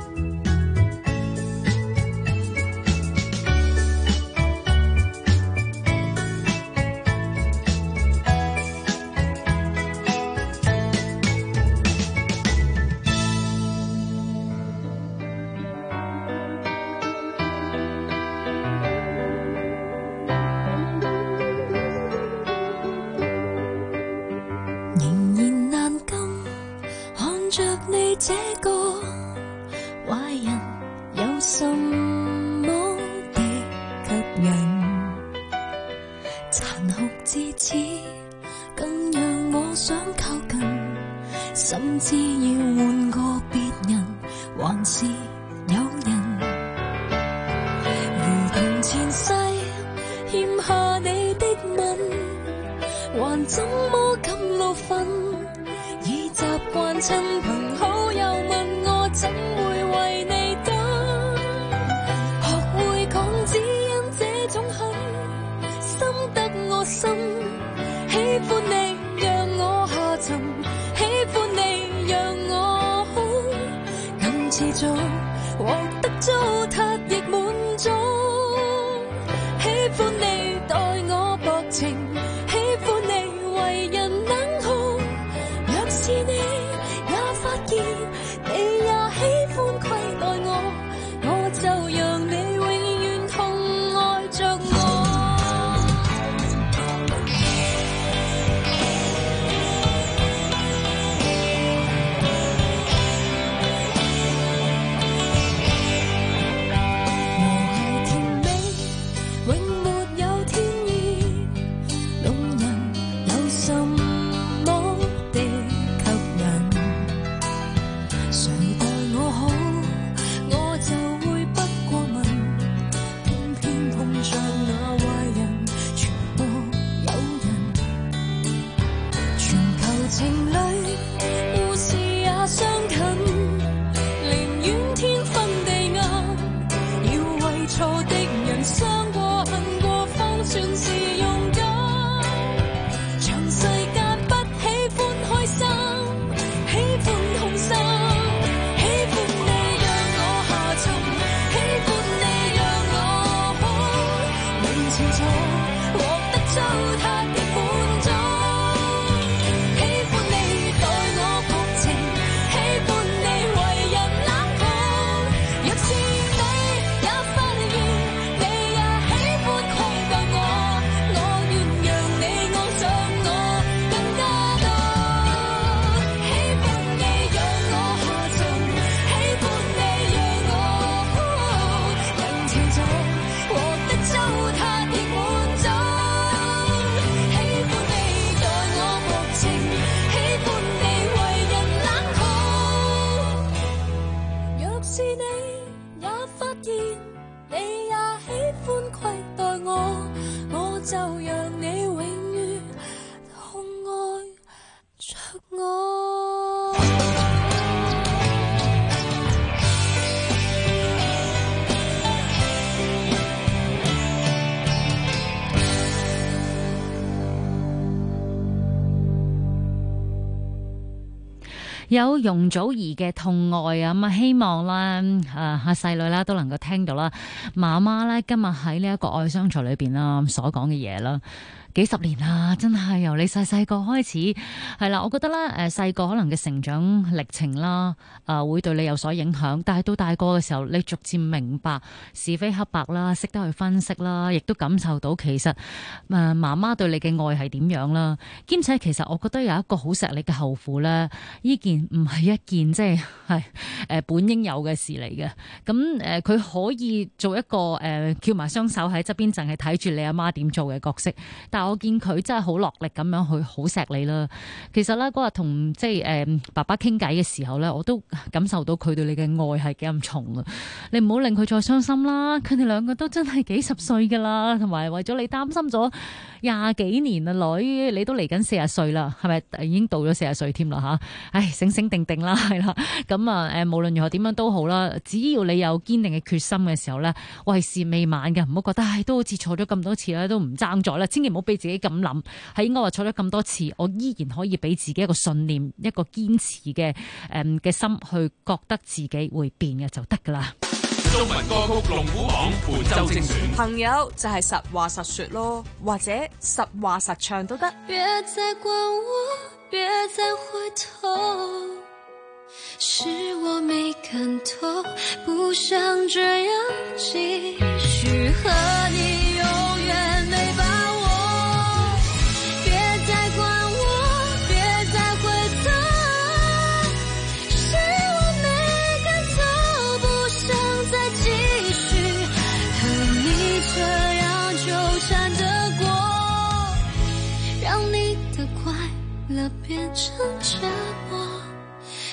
這個壞人有什麼的吸引？殘酷至此，更讓甚至要換個別人，還是有人如同前世欠下你的吻，還怎麼敢怒憤？已習慣親朋好友問我，怎會為你等？學會講只因這種恨，深得我心。喜歡你讓我下沉，喜歡你讓我好，更持續獲得糟蹋亦滿足。喜歡你待我薄情，喜歡你為人冷酷。若是你也發現你也喜歡虧待我，我就讓你永遠痛愛着我。 有容祖兒嘅痛愛啊，咁啊希望啦，阿細女啦都能夠聽到啦，媽媽咧今日喺呢一個愛相隨裏邊啦所講嘅嘢啦。幾十年啦，真係由你細細個開始，係啦，我覺得咧，細個可能嘅成長歷程啦，會對你有所影響，但係到大個嘅時候，你逐漸明白是非黑白啦，識得去分析啦，亦都感受到其實媽媽對你嘅愛係點樣啦，兼且其實我覺得有一個好錫你嘅後父咧，呢件唔係一件即係本應有嘅事嚟嘅，咁佢可以做一個翹埋雙手喺側邊，淨係睇住你阿媽點做嘅角色，但我見佢真係好落力咁樣去好錫你啦。其實咧嗰日同即係爸爸傾偈嘅時候咧，我都感受到佢對你嘅愛係幾咁重啊！你唔好令佢再傷心啦。佢哋兩個都真係幾十歲噶啦，同埋為咗你擔心咗20幾年啊女，你都嚟緊40歲啦，係咪已經到咗40歲添啦吓？唉，醒醒定定啦，係啦。咁啊無論如何點樣都好啦，只要你有堅定嘅決心嘅時候咧，為時未晚嘅，唔好覺得唉都好似錯咗咁多次啦，都唔爭咗啦，千祈唔好俾自己咁諗，係應該話錯咗咁多次，我依然可以俾自己一個信念，一個堅持嘅心去覺得自己會變嘅就得噶啦。 中文歌曲龍虎榜本周精選， 朋友就係實話實說咯，或者實話實唱都得。 別再管我，別再回頭，是我沒看透，不想這樣繼續和你永遠沒把握。別再管我，別再回頭，是我沒看透，不想再繼續和你這樣糾纏着過，讓你的快樂變成折磨。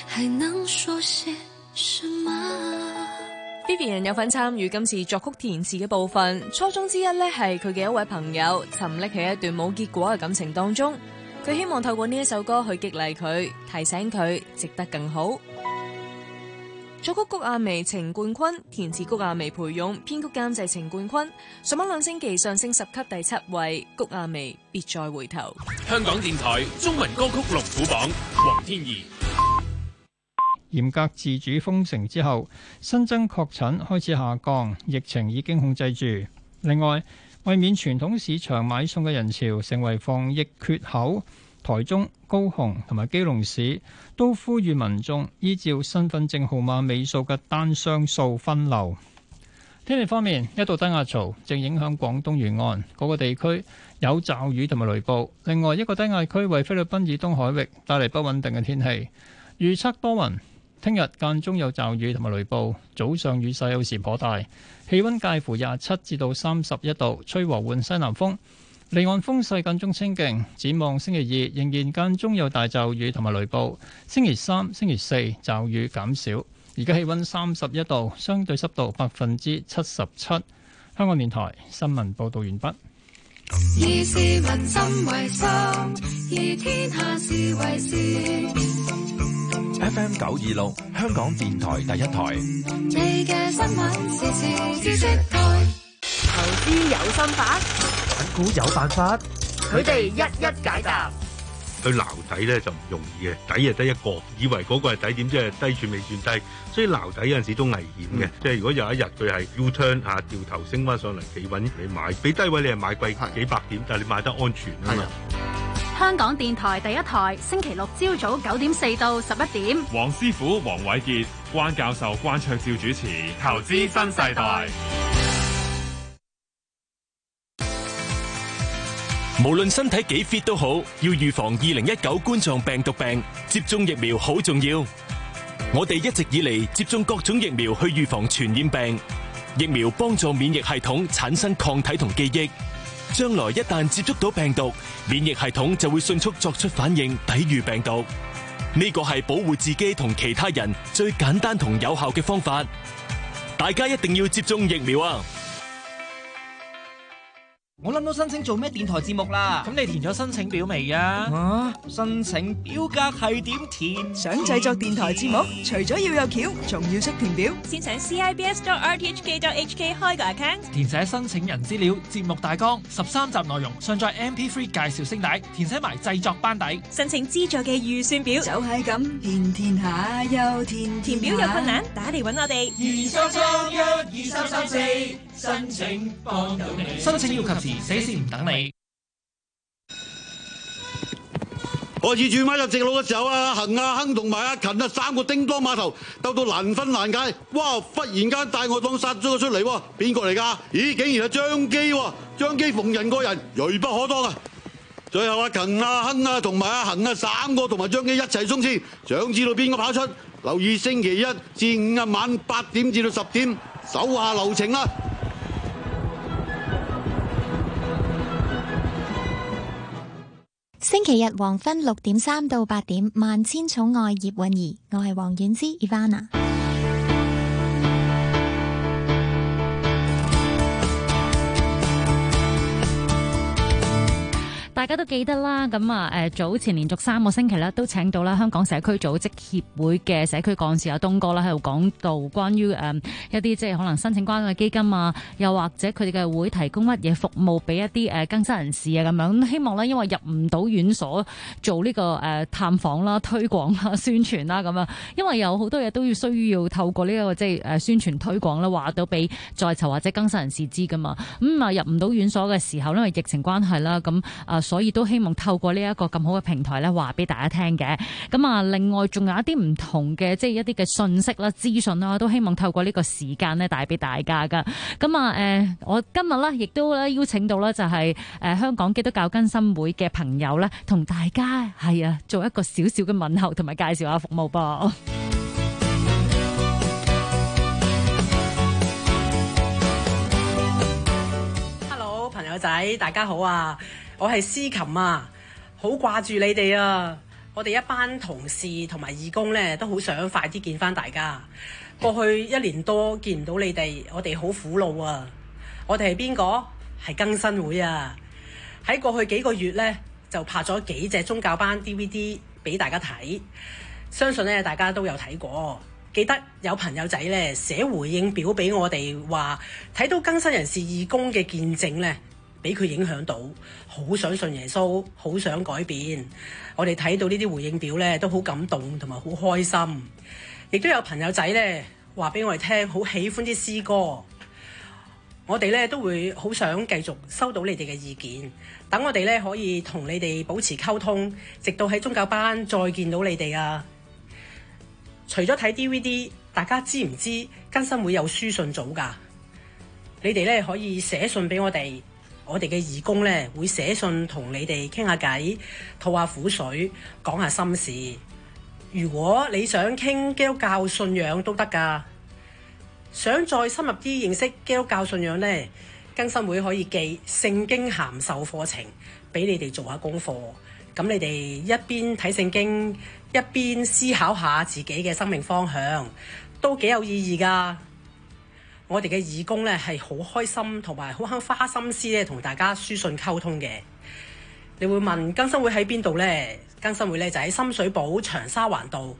還能說些什麼 ？Vivian 有份參與今次作曲填詞嘅部分，初衷之一呢係佢嘅一位朋友沉溺喺一段冇結果嘅感情當中，佢希望透過呢一首歌去激勵佢，提醒佢值得更好。作曲谷亞薇、程冠坤，填詞谷亞薇裴勇，編曲監製程冠坤。上榜2星期上升10級第7位，谷亞薇別再回頭。 香港電台中文歌曲龍虎榜，黃天怡。 嚴格自主封城之後，新增確診開始下降，疫情已經控制住。另外，為免傳統市場買餸嘅人潮成為防疫缺口，台中、高雄同埋基隆市都呼籲民眾依照身份證號碼尾數嘅單雙數分流。天氣方面，一道低壓槽正影響廣東沿岸，嗰個地區有驟雨同埋雷暴。另外一個低壓區為菲律賓以東海域帶嚟不穩定嘅天氣，預測多雲。聽日間中有驟雨同埋雷暴，早上雨勢有時頗大，氣溫介乎27至到31度，吹和緩西南風。離岸風勢間中清勁。展望星期2仍然間中有大驟雨同埋雷暴，星期3、星期4驟雨減少。而家氣溫31度，相對濕度77%。香港電台新聞報道完畢。 以市民心為心，以天下事為事。 FM 926，香港電台第一台。 你嘅新聞時事知識台。 投資有心法，揾股有辦法，佢哋一一解答。 去撈底咧就唔容易嘅，底係得一個，以為嗰個係底，點知係低處未算低，所以撈底有陣時都危險嘅。即係如果有一日佢係 U turn 嚇掉頭升翻上嚟企穩，你買比低位你係買貴幾百點，但係你買得安全啊嘛。 香港電台第一台，星期六朝早9點4到11點。 黃師傅、黃偉傑、關教授、關卓照主持《投資新世代》。 無論身體幾 fit 都好，要預防2019冠狀病毒病，接種疫苗好重要。我哋一直以嚟接種各種疫苗去預防傳染病，疫苗幫助免疫系統產生抗體同記憶。將來一旦接觸到病毒，免疫系統就會迅速作出反應，抵禦病毒。呢個係保護自己同其他人最簡單同有效嘅方法。大家一定要接種疫苗啊！ 我諗到申請做咩電台節目啦。 咁你填咗申請表未啊？ 申請表格係點填？ 想製作電台節目，除咗要有橋，仲要識填表。 先上 CIBS.RTHK.HK 開個 account， 填寫申請人資料、節目大綱、13集內容，上載 MP3 介紹聲帶，填寫埋製作班底。 申請資助嘅預算表就係咁，填下又填。 填表有困難，打嚟揾我哋。 23312334，申請幫到你。申請要及時。死線唔等你。 開始轉彎入直路嘅時候啊，恒啊亨同埋阿勤啊3個叮當碼頭鬥到難分難解，哇！忽然間大外檔殺咗個出嚟喎，邊個嚟㗎？咦，竟然係張基喎！張基逢人過人，銳不可當啊！最後阿勤啊亨啊同埋阿恒啊3個同埋張基一齊衝線，想知道邊個跑出？留意星期1至5日晚8點至到10點，手下留情啦！ 星期日黃昏6點3到8點，萬千寵愛葉韻儀，我係黃婉之 Ivana。 大家都記得啦，咁啊早前連續3個星期咧，都請到啦香港社區組織協會嘅社區幹事阿東哥啦，喺度講到關於一啲即係可能申請關愛基金啊，又或者佢哋嘅會提供乜嘢服務俾一啲更生人士啊咁樣。希望咧，因為入唔到院所做呢個探訪啦、推廣啦、宣傳啦咁樣，因為有好多嘢都要需要透過呢個即係宣傳推廣啦，話到俾在囚或者更生人士知噶嘛。咁啊入唔到院所嘅時候，因為疫情關係啦，咁所以都希望透過呢一個咁好嘅平台咧，話俾大家聽嘅。咁啊，另外仲有一啲唔同嘅，即係一啲嘅信息啦、資訊啦，都希望透過呢個時間咧帶俾大家噶。咁啊，我今日咧亦都咧邀請到咧就係香港基督教更新會嘅朋友咧，同大家係啊做一個少少嘅問候同埋介紹下服務噃。 Hello， 朋友仔，大家好啊！我係思琴啊，好掛住你哋啊！ 我哋一班同事同埋義工呢，都好想快啲見翻大家。過去1年多見唔到你哋，我哋好苦惱啊！我哋係邊個？係更新會啊！喺過去幾個月呢，就拍咗幾隻宗教班 DVD 俾大家睇，相信呢，大家都有睇過。記得有朋友仔呢寫回應表俾我哋，話睇到更新人士義工嘅見證呢，俾佢影響到，好想信耶穌，好想改變。我哋睇到呢啲回應表呢，都好感動同埋好開心。亦都有朋友仔呢話俾我哋聽，好喜歡啲詩歌。我哋呢都會好想繼續收到你哋嘅意見，等我哋呢可以同你哋保持溝通，直到喺宗教班再見到你哋啊！除咗睇 DVD， 大家知唔知更新會有書信組㗎？你哋呢可以寫信俾我哋，我哋嘅義工呢會寫信同你哋傾下偈，吐下苦水，講下心事。如果你想傾基督教信仰都得㗎，想再深入啲認識基督教信仰呢，更新會可以寄聖經函授課程俾你哋做下功課。咁你哋一邊睇聖經，一邊思考下自己嘅生命方向，都幾有意義㗎。我哋嘅義工呢係好開心同埋好肯花心思咧，同大家書信溝通嘅。你會問更新會喺邊度呢？更新會呢就喺深水埗長沙灣道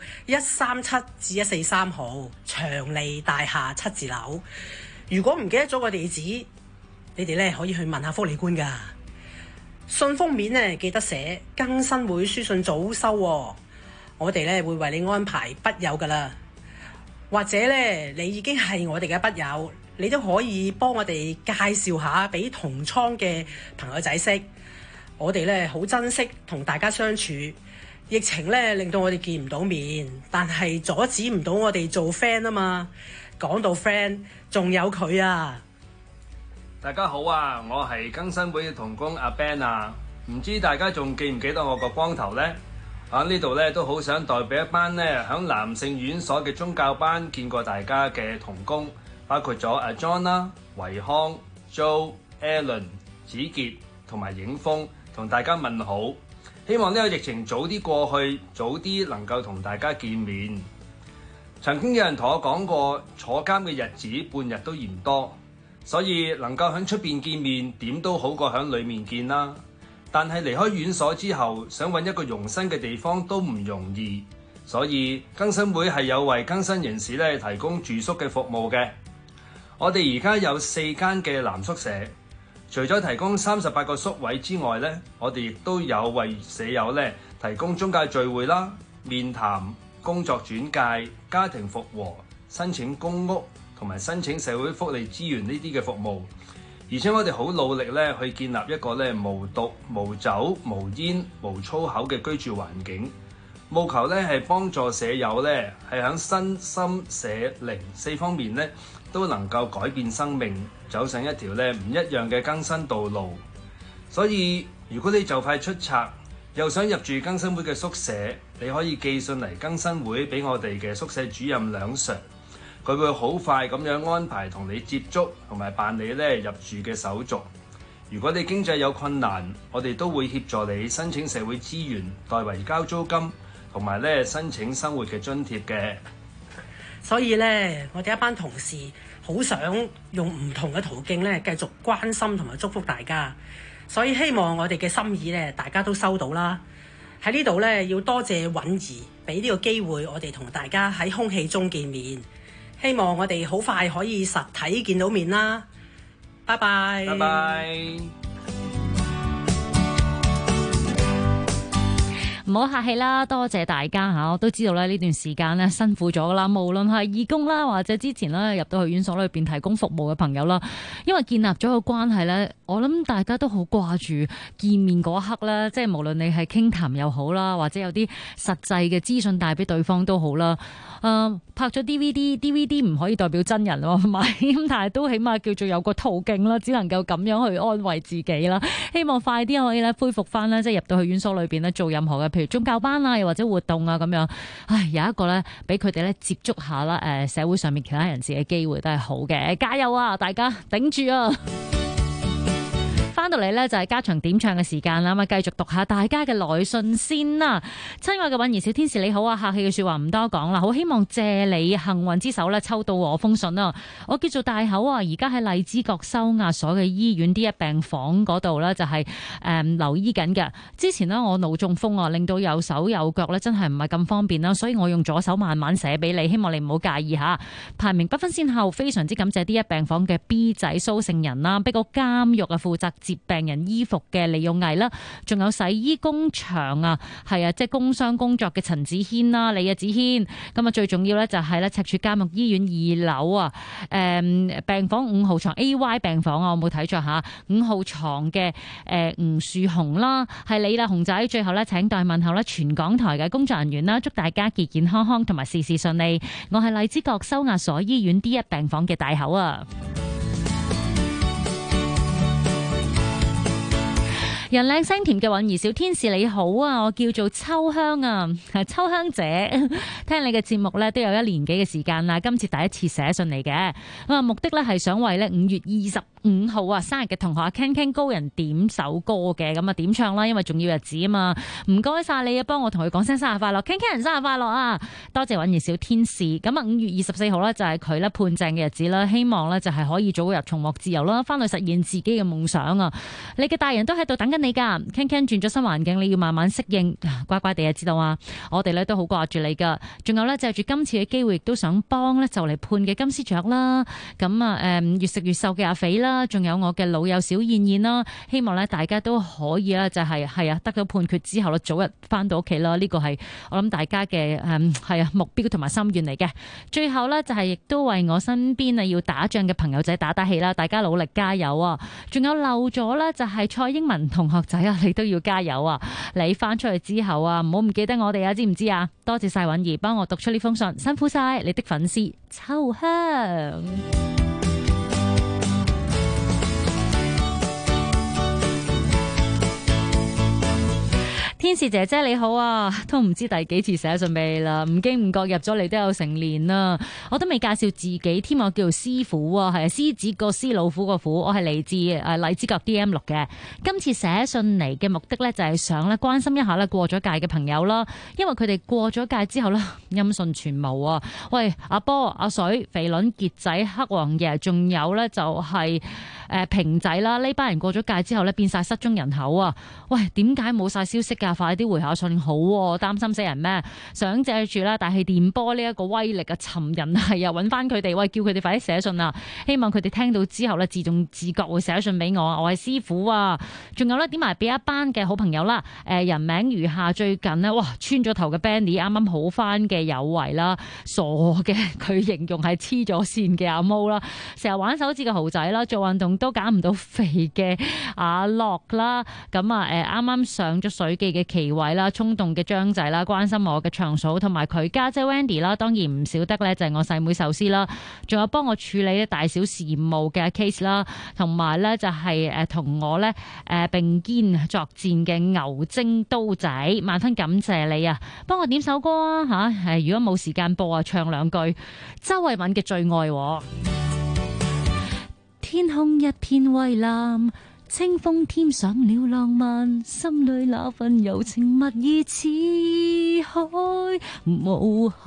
137至143號長利大廈7字樓。如果唔記得咗個地址，你哋呢可以去問下福利官㗎。信封面呢記得寫更新會書信組收喎。我哋呢會為你安排筆友㗎啦。或者呢你已經係我哋嘅筆友，你都可以幫我哋介紹下俾同倉嘅朋友仔識。我哋呢好珍惜同大家相處，疫情呢令到我哋見唔到面，但係阻止唔到我哋做 friend 啊嘛。講到 friend， 仲有佢啊！ 大家好啊，我係更新會嘅同工阿 Ben 啊，唔知大家仲記唔記得我個光頭呢？喺呢度呢都好想代表一班呢響男性院所嘅宗教班見過大家嘅同工，包括咗阿 John 啦、維康、Joe、Alan、子傑同埋影峰。同大家問好，希望呢個疫情早啲過去，早啲能夠同大家見面。曾經有人同我講過，坐監嘅日子半日都嫌多，所以能夠喺出邊見面點都好過喺裏面見啦。但係離開院所之後，想揾一個容身嘅地方都唔容易，所以更新會係有為更新人士咧提供住宿嘅服務嘅。我哋而家有4間嘅男宿舍。除咗提供38個宿位之外呢，我哋亦都有為舍友呢提供宗教聚會啦、面談、工作轉介、家庭復和、申請公屋同埋申請社會福利資源呢啲嘅服務。而且我哋好努力呢去建立一個呢無毒、無酒、無煙、無粗口嘅居住環境，務求呢係幫助舍友呢係喺身心社靈4方面呢都能夠改變生命，走上一條咧唔一樣嘅更新道路。所以如果你就快出冊，又想入住更新會嘅宿舍，你可以寄信嚟更新會俾我哋嘅宿舍主任梁 Sir， 佢會好快咁樣安排同你接觸同埋辦理咧入住嘅手續。如果你經濟有困難，我哋都會協助你申請社會資源，代為交租金，同埋咧申請生活嘅津貼嘅。 所以呢，我哋一班同事好想用唔同嘅途徑呢，繼續關心同埋祝福大家。所以希望我哋嘅心意呢，大家都收到啦。喺呢度呢，要多謝允兒俾呢個機會，我哋同大家喺空氣中見面。希望我哋好快可以實體見到面啦。拜拜。 拜拜。 唔好客氣啦，多謝大家嚇，我都知道咧呢段時間咧辛苦咗啦，無論係義工啦，或者之前咧入到去院所裏邊提供服務嘅朋友啦，因為建立咗個關係咧，我諗大家都好掛住見面嗰刻啦，即係無論你係傾談又好啦，或者有啲實際嘅資訊帶俾對方都好啦。拍咗 DVD 唔可以代表真人喎，係咪？咁但係都起碼叫做有個途徑啦，只能夠咁樣去安慰自己啦。希望快啲可以咧恢復翻啦，即係入到去院所裏邊咧做任何嘅，譬如宗教班啊，又或者活動啊咁樣。唉，有一個咧俾佢哋咧接觸下啦，社會上面其他人士嘅機會都係好嘅。加油啊，大家頂住啊！翻翻到嚟呢，就係加長點唱嘅時間啦，咁啊繼續讀下大家嘅來信先啦。親愛嘅韻兒小天使你好啊，客氣嘅說話唔多講啦，好希望借你幸運之手咧抽到我封信啊。我叫做大口啊，而家喺荔枝角收押所嘅醫院 D1 病房嗰度呢，就係留醫緊嘅。之前呢，我腦中風啊，令到右手右腳咧真係唔係咁方便啦，所以我用左手慢慢寫俾你，希望你唔好介意吓。排名不分先後，非常之感謝 D1 病房嘅 B 仔蘇聖人啦，逼個監獄啊負責接病人衣服嘅李勇毅啦，仲有洗衣工場啊，係啊，即係工商工作嘅陳子軒啦，李啊子軒。咁啊最重要咧就係咧赤柱監獄醫院2樓啊，病房5號床 AY 病房啊，我冇睇錯吓，5號床嘅吳樹紅啦，係你啦紅仔。最後咧請代問候咧全港台嘅工作人員啦，祝大家健健康康同埋事事順利。我係荔枝角收押所醫院 D1 病房嘅大口啊。人靚聲甜嘅韻兒小天使你好啊，我叫做秋香啊，秋香姐，聽你嘅節目咧都有1年幾嘅時間啦，今次第一次寫信嚟嘅，咁啊目的咧係想為咧5月25號啊生日嘅同學 Ken Ken 高人點首歌嘅，咁啊點唱啦，因為重要日子啊嘛，唔該晒你啊，幫我同佢講聲生日快樂 ，Ken Ken 人生日快樂啊，多謝韻兒小天使，咁啊5月24號咧就係佢咧判正嘅日子啦，希望咧就係可以早日重獲自由啦，翻去實現自己嘅夢想啊，你嘅大人都喺度等緊你噶 ，Ken Ken 轉咗新環境，你要慢慢適應，乖乖地啊，知道啊！我哋咧都好掛住你噶，仲有咧借住今次嘅機會，亦都想幫咧就嚟判嘅金絲雀啦，咁啊越食越瘦嘅阿肥啦，仲有我嘅老友小燕燕啦，希望咧大家都可以啦，就係得到判決之後咧，早日翻到屋企啦，呢個係我諗大家嘅目標同埋心願嚟嘅。最後咧就係亦都為我身邊啊要打仗嘅朋友仔打打氣啦，大家努力加油啊！仲有漏咗咧就係蔡英文同學仔啊，你都要加油啊！你翻出去之後啊，唔好唔記得我哋啊，知唔知啊？多謝晒韻兒幫我讀出呢封信，辛苦晒你的粉絲秋香。天使姐姐你好啊，都唔知第幾次寫信俾你啦，唔經唔覺入咗嚟都有成年啦，我都未介紹自己添，我叫做師傅啊，係獅子個獅老虎個虎，我係嚟自荔枝角 DM6嘅。今次寫信嚟嘅目的咧就係想咧關心一下咧過咗界嘅朋友啦，因為佢哋過咗界之後咧音訊全無啊。喂，阿波、阿水、肥卵、傑仔、黑王爺，仲有咧就係平仔啦，呢班人過咗界之後咧變晒失蹤人口啊！喂，點解冇晒消息㗎？快啲回下信好喎，擔心死人咩？想借住啦大氣電波呢一個威力啊，尋人係啊，揾翻佢哋，喂，叫佢哋快啲寫信啊！希望佢哋聽到之後咧，自動自覺會寫信俾我，我係師傅啊！仲有咧點埋俾一班嘅好朋友啦，人名如下，最近呢，哇穿咗頭嘅 Benny 啱啱好翻嘅有為啦，傻嘅佢形容係黐咗線嘅阿毛啦，成日玩手指嘅豪仔啦，做運動都減唔到肥嘅阿樂啦，咁啊啱啱上咗水記嘅奇偉啦，衝動嘅張仔啦，關心我嘅長嫂同埋佢家姐 Wendy 啦，當然唔少得咧就係我細妹壽司啦，仲有幫我處理咧大小事務嘅 case 啦，同埋咧就係同我咧並肩作戰嘅牛精刀仔，萬分感謝你啊！幫我點首歌啊吓，如果冇時間播啊，唱兩句周慧敏嘅最愛。天空一片蔚藍，清風添上了浪漫，心裏那份柔情蜜意似海無限。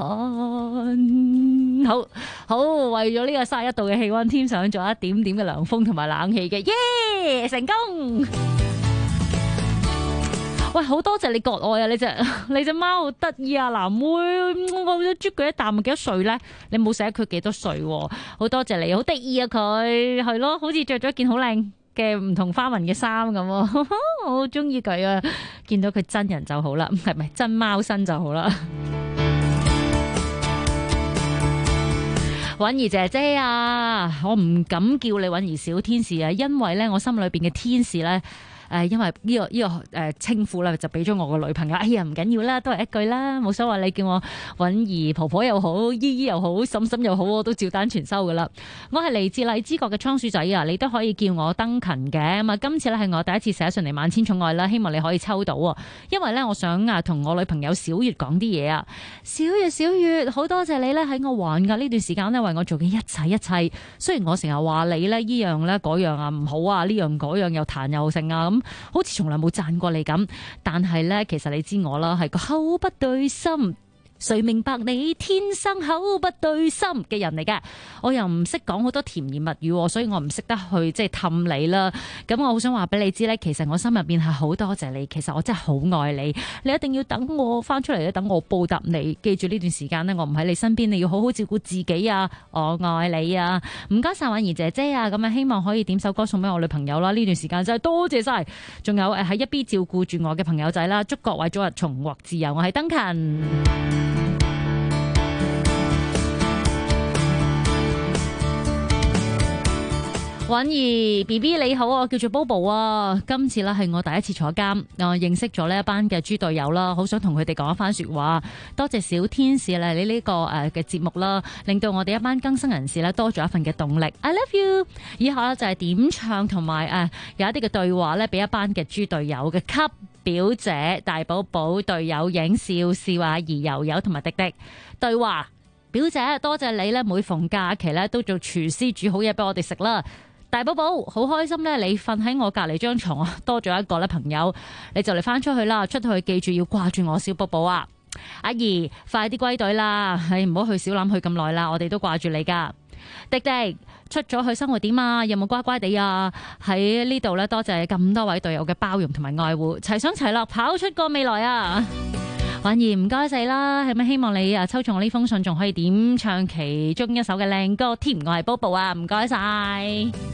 好，為咗呢個31度嘅氣溫，添上咗一點點嘅涼風同埋冷氣嘅，耶！成功。喂，好多謝你割愛啊！你隻貓好得意啊，藍妹，我都啜佢一啖，幾多歲咧？你冇寫佢幾多歲喎？好多謝你，好得意啊佢，係咯，好似着咗件好靚嘅唔同花紋嘅衫咁，我好中意佢啊！見到佢真人就好啦，係咪真貓身就好啦？韻兒姐姐啊，我唔敢叫你韻兒小天使啊，因為咧我心裏邊嘅天使咧因為呢個稱呼咧就俾咗我個女朋友。哎呀，唔緊要啦，都係一句啦，冇所謂。你叫我允兒婆婆又好，姨姨又好，嬸嬸又好，我都照單全收噶啦。我係嚟自荔枝角嘅倉鼠仔啊，你都可以叫我登勤嘅。咁啊，今次咧係我第一次寫信嚟萬千寵愛啦，希望你可以抽到啊。因為咧，我想同我女朋友小月講啲嘢啊。小月，好多謝你咧喺我還噶呢段時間咧為我做嘅一切。雖然我成日話你咧依樣咧嗰樣啊唔好啊，呢樣嗰樣又彈又剩啊，咁好似從來冇讚過你咁。但係咧，其實你知我啦，係個口不對心。誰明白你天生口不對心嘅人嚟嘅？我又唔識講好多甜言蜜語，所以我唔識得去即係氹你啦。咁我好想話俾你知咧，其實我心入邊係好多謝你，其實我真係好愛你。你一定要等我翻出嚟咧，等我報答你。記住呢段時間咧，我唔喺你身邊，你要好好照顧自己啊！我愛你啊！唔該晒，婉兒姐姐啊！咁啊，希望可以點首歌送俾我女朋友啦。呢段時間真係多謝晒，仲有喺一邊照顧住我嘅朋友仔啦。祝各位早日重獲自由。我係登勤。婉兒 BB 你好，我叫做 Bobo 啊。今次咧係我第一次坐監，我認識咗呢一班嘅豬隊友啦，好想同佢哋講一番說話。多謝小天使咧，你呢個嘅節目啦，令到我哋一班更生人士咧多咗一份嘅動力。I love you。以下咧就係點唱同埋有一啲嘅對話咧，俾一班嘅豬隊友嘅給表姐大寶寶、隊友影笑笑阿姨柔柔同埋迪迪對話。表姐多謝你咧，每逢假期咧都做廚師煮好嘢俾我哋食啦。大寶寶好開心咧，你瞓喺我隔離張床啊，多咗一個咧朋友，你就嚟翻出去啦，出去記住要掛住我小寶寶啊！阿姨快啲歸隊啦，唔好去小欖去咁耐啦，我哋都掛住你噶。迪迪出咗去生活點啊？有冇乖乖地啊？喺呢度咧，多謝咁多位隊友嘅包容同埋愛護，齊上齊落跑出個未來啊！婉兒唔該晒啦，係咪希望你抽中我呢封信，仲可以點唱其中一首嘅靚歌添？我係 Bobo 啊，唔該晒。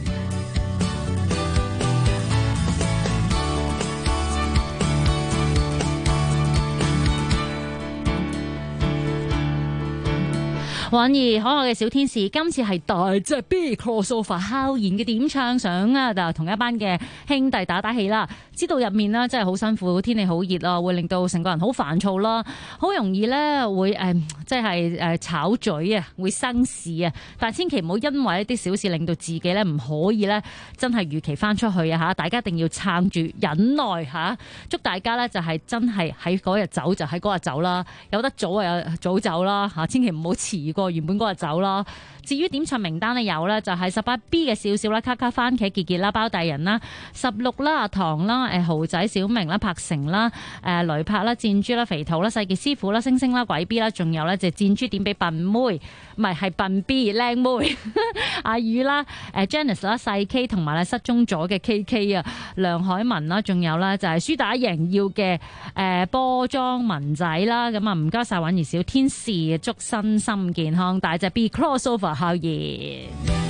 婉兒可愛嘅小天使，今次係大隻 B crossover 校園嘅點唱相啊！就同一班嘅兄弟打氣啦。知道入面啦，真係好辛苦，天氣好熱啊，會令到成個人好煩躁啦，好容易咧會即係炒嘴啊，會生事啊。但係千祈唔好因為一啲小事令到自己咧唔可以咧真係如期翻出去啊！嚇，大家一定要撐住忍耐嚇。祝大家咧就係真係喺嗰日走就喺嗰日走啦，有得早啊早走啦嚇，千祈唔好遲過原本嗰日走啦。至於點唱名單咧有咧就係 18B 嘅笑笑啦、卡卡番茄傑傑啦、包大人啦、16啦、阿唐啦、豪仔小明啦、柏成啦、雷柏啦、箭豬啦、肥兔啦、細傑師傅啦、星星啦、鬼 B 啦，仲有咧就箭豬點俾笨妹，唔係笨 B 靚妹阿宇啦、Janice 啦、細 K 同埋咧失蹤咗嘅 KK 啊、梁海文啦，仲有咧就係輸打贏要嘅波裝文仔啦。咁啊唔該晒婉兒小天使，祝身心健康，大隻 B crossover 校園。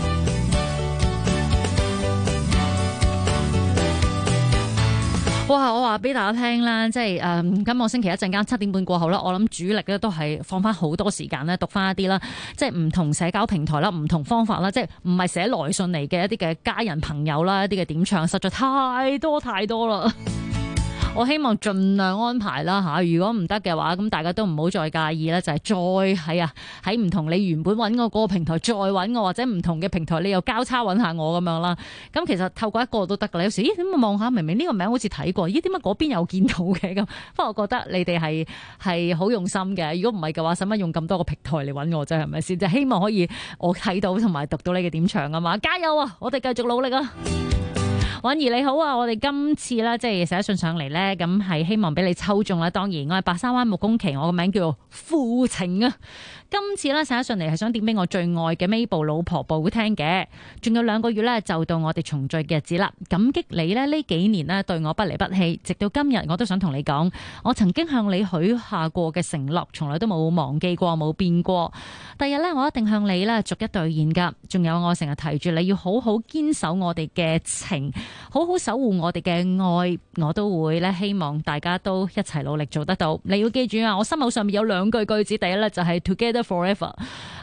哇！我話俾大家聽啦，即係今個星期一陣間7點半過後啦，我諗主力咧都係放翻好多時間咧讀翻一啲啦，即係唔同社交平台啦、唔同方法啦，即係唔係寫來信嚟嘅一啲嘅家人朋友啦、一啲嘅點唱，實在太多啦。我希望盡量安排啦嚇，如果唔得嘅話，咁大家都唔好再介意啦，就係再喺唔同你原本揾我嗰個平台再揾我，或者唔同嘅平台你又交叉揾下我咁樣啦。咁其實透過一個都得㗎啦。有時點解望下明明呢個名好似睇過，點解嗰邊有見到嘅咁？不過我覺得你哋係好用心嘅。如果唔係嘅話，使乜用咁多個平台嚟揾我啫？係咪先？就希望可以我睇到同埋讀到你嘅點唱啊嘛！加油啊！我哋繼續努力啊！婉兒你好啊！我哋今次咧即係寫信上嚟咧，咁係希望俾你抽中啦。當然我係白沙灣木工期，我個名叫做父情啊。今次咧寫信嚟係想點俾我最愛嘅 Mabel 老婆補聽嘅。仲有2個月咧就到我哋重聚嘅日子啦。感激你咧呢幾年咧對我不離不棄，直到今日我都想同你講，我曾經向你許下過嘅承諾，從來都冇忘記過，冇變過。第日咧我一定向你咧逐一兌現噶。仲有我成日提住你要好好堅守我哋嘅情，好好守護我哋嘅愛，我都會咧希望大家都一齊努力做得到。你要記住啊，我心口上面有2句句子，第一咧就係 Together Forever，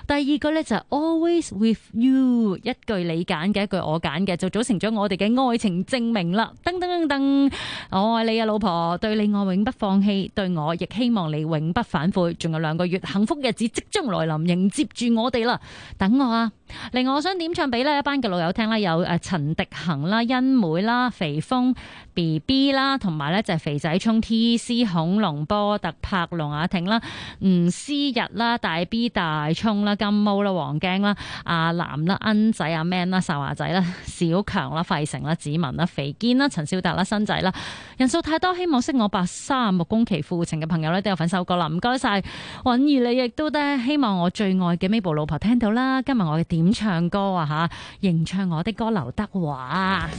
第二句咧就係 always with you， 一句你揀嘅，一句我揀嘅，就組成咗我哋嘅愛情證明啦。噔噔噔噔，我愛你啊老婆，對你我永不放棄，對我亦希望你永不反悔。仲有2個月，幸福日子即將來臨，迎接住我哋啦，等我啊！另外我想點唱俾呢一班嘅老友聽啦，有陳迪恒啦、欣妹啦、肥峰 BB 啦，同埋咧就係肥仔聰 TC 恐龍波特柏龍雅婷啦、吳思日啦、大 B 大聰啦、金毛啦、黃鏡啦、阿南啦、恩仔阿 Man 啦、沙華仔啦、小強啦、費城啦、子文啦、肥堅啦、陳少達啦、新仔啦，人數太多，希望識我83目攻其父情嘅朋友咧都有份收歌啦，唔該晒。允兒你亦都咧，希望我最愛嘅 Mabel 老婆聽到啦，今日我嘅點唱歌啊吓，吟唱我的歌劉德華。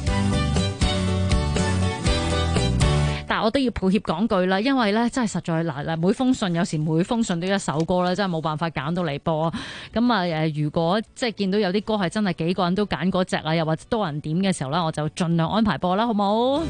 但係我都要抱歉講句啦，因為咧真係實在嗱，每封信有時每封信都一首歌啦，真係冇辦法揀到嚟播。咁啊如果即係見到有啲歌係真係幾個人都揀嗰隻啊，又或者多人點嘅時候咧，我就盡量安排播啦，好冇？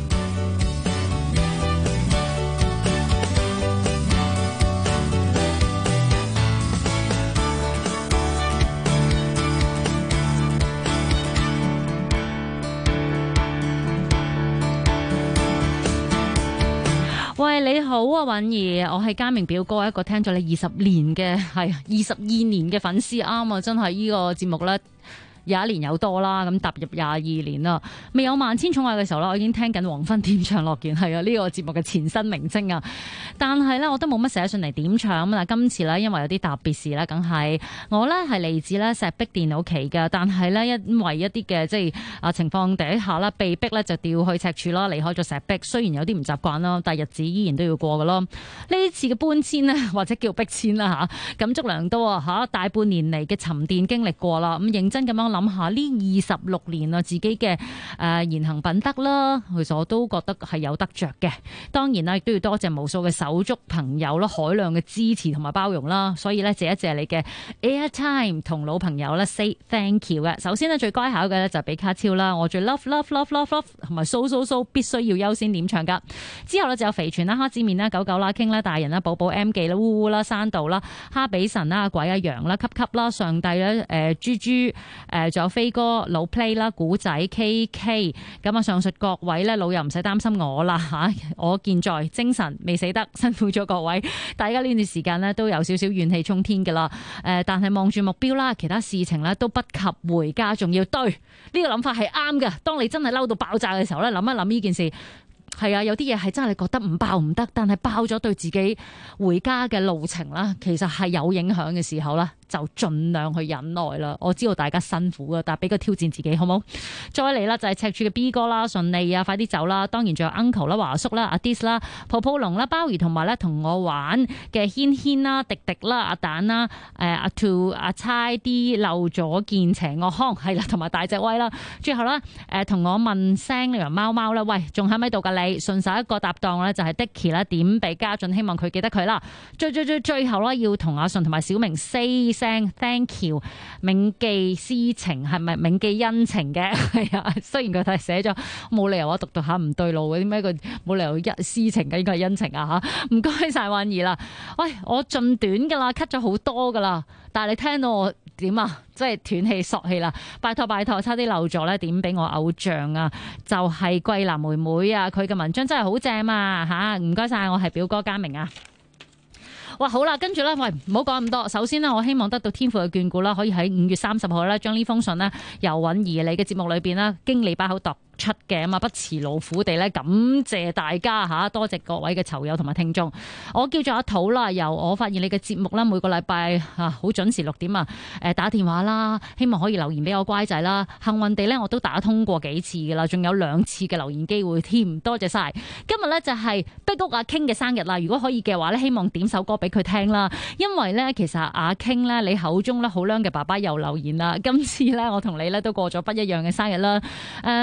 喂，你好啊，允兒，我係嘉明表哥，一個聽咗你22年嘅粉絲，啱啊，真係呢個節目咧。21年有多啦，咁踏入22年啦，未有萬千寵愛嘅時候啦，我已經聽緊黃昏點唱樂園，係啊，呢個節目嘅前身名稱啊。但係咧，我都冇乜寫信嚟點唱咁啊。今次咧，因為有啲特別事咧，梗係我咧係嚟自咧石壁電腦期嘅，但係咧因為一啲嘅即係情況底下啦，被逼咧就調去赤柱啦，離開咗石壁。雖然有啲唔習慣啦，但係日子依然都要過嘅咯。呢次嘅搬遷呢，或者叫逼遷啦嚇，感觸良多啊嚇，大半年嚟嘅沉澱經歷過啦，咁認真咁樣諗下呢26年啊，自己嘅言行品德啦，其實我都覺得係有得着嘅。當然啦，亦都要多謝無數嘅手足朋友啦，海量嘅支持同埋包容啦。所以咧，謝一謝你嘅 airtime 同老朋友咧 say thank you 嘅。首先呢，最該考嘅咧就係比卡超啦，我最 love 同埋 so 必須要優先點唱噶。之後咧就有肥全啦、黑子面啦、99啦、傾啦、大人啦、寶寶 M 記啦、烏烏啦、山道啦、哈比神啦、鬼阿羊啦、級啦、上帝啦、豬豬仲有飛哥老 play 啦、古仔 KK。咁啊，上述各位咧老友唔使擔心我啦嚇，我健在，精神未死得，辛苦咗各位。大家呢段時間呢都有少少怨氣沖天㗎啦。但係望住目標啦，其他事情咧都不及回家重要。對，呢個諗法係啱嘅。當你真係嬲到爆炸嘅時候咧，諗一諗呢件事。係啊，有啲嘢係真係你覺得唔爆唔得，但係爆咗對自己回家嘅路程啦，其實係有影響嘅時候啦，就盡量去忍耐啦。我知道大家辛苦㗎，但係俾個挑戰自己，好冇？再嚟啦，就係赤柱嘅 B 哥啦，順利啊，快啲走啦！當然仲有 Uncle 啦、華叔啦、阿 Dis 啦、泡泡龍啦、鮑魚同埋咧同我玩嘅軒軒啦、迪迪啦、阿蛋啦、阿 Two 阿猜啲漏咗件邪惡康係啦，同埋大隻威啦。最後啦，同我問聲你話貓貓啦，喂，仲喺咪度㗎你？順手一個搭檔咧就係 Dicky 啦，點俾家俊，希望佢記得佢啦。最後啦，要同阿順同埋小明 say 聲 thank you， 銘記私情係咪銘記恩情嘅？係啊，雖然佢係寫咗冇理由我讀下唔對路嘅，點解佢冇理由私情嘅，應該係恩情啊嚇。唔該晒允兒啦，喂，我盡短㗎啦 ，cut 咗好多㗎啦，但係你聽到我點啊？即係斷氣索氣啦！拜託，差啲漏咗咧，點俾我偶像啊？就係桂蘭妹妹啊，佢嘅文章真係好正啊嚇！唔該晒，我係表哥嘉明啊！哇，好啦，跟住咧，喂，唔好講咁多。首先呢，我希望得到天父嘅眷顧啦，可以喺5月30號咧，將呢封信呢由允兒你嘅節目裏邊啦，經你把口讀出嘅啊嘛，不辭勞苦地咧，感謝大家嚇，多謝各位嘅囚友同埋聽眾。我叫做阿土啦，由我發現你嘅節目啦，每個禮拜好準時6點啊，打電話啦，希望可以留言俾我乖仔啦。幸運地咧，我都打通過幾次噶啦，仲有2次嘅留言機會添，多謝晒。今日咧就係壁屋阿 King 嘅生日啦，如果可以嘅話咧，希望點首歌俾佢聽啦。因為咧，其實阿 King 咧，你口中咧好靚嘅爸爸又留言啦。今次咧，我同你咧都過咗不一樣嘅生日啦。唔知點解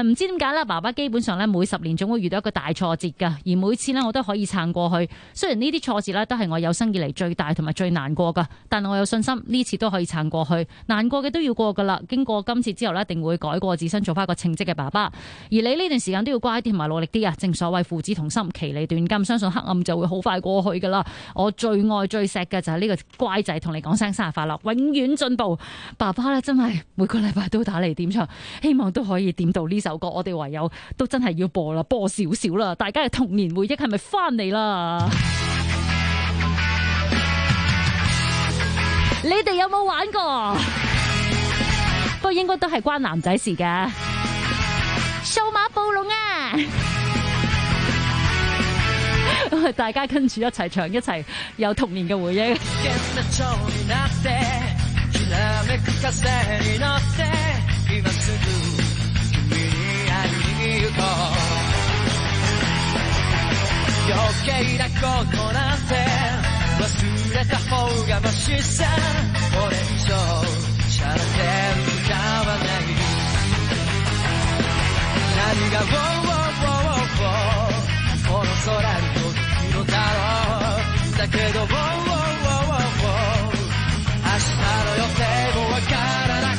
解啦？爸爸基本上咧每10年總會遇到一個大挫折㗎，而每次咧我都可以撐過去。雖然呢啲挫折咧都係我有生以嚟最大同埋最難過㗎，但我有信心呢次都可以撐過去。難過嘅都要過㗎啦。經過今次之後咧，一定會改過自身，做翻一個稱職嘅爸爸。而你呢段時間都要乖啲同埋努力啲啊！正所謂父子同心，其利斷金，相信黑暗就會好快過去㗎啦。我最愛最錫嘅就係呢個乖仔，同你講聲生日快樂，永遠進步。爸爸咧真係每個禮拜都打嚟點唱，希望都可以點到呢首歌。我哋唯有都真係要播啦，播少少啦。大家嘅童年回憶係咪翻嚟啦？你哋有冇玩過？不過應該都係關男仔事嘅。數碼暴龍啊！大家跟住一齊唱，一齊有童年嘅回憶。 余計なことなんて忘れた方がマシさこれ以上しゃれて歌わない何がこの空に届くのだろうだけど明日の予定もわからない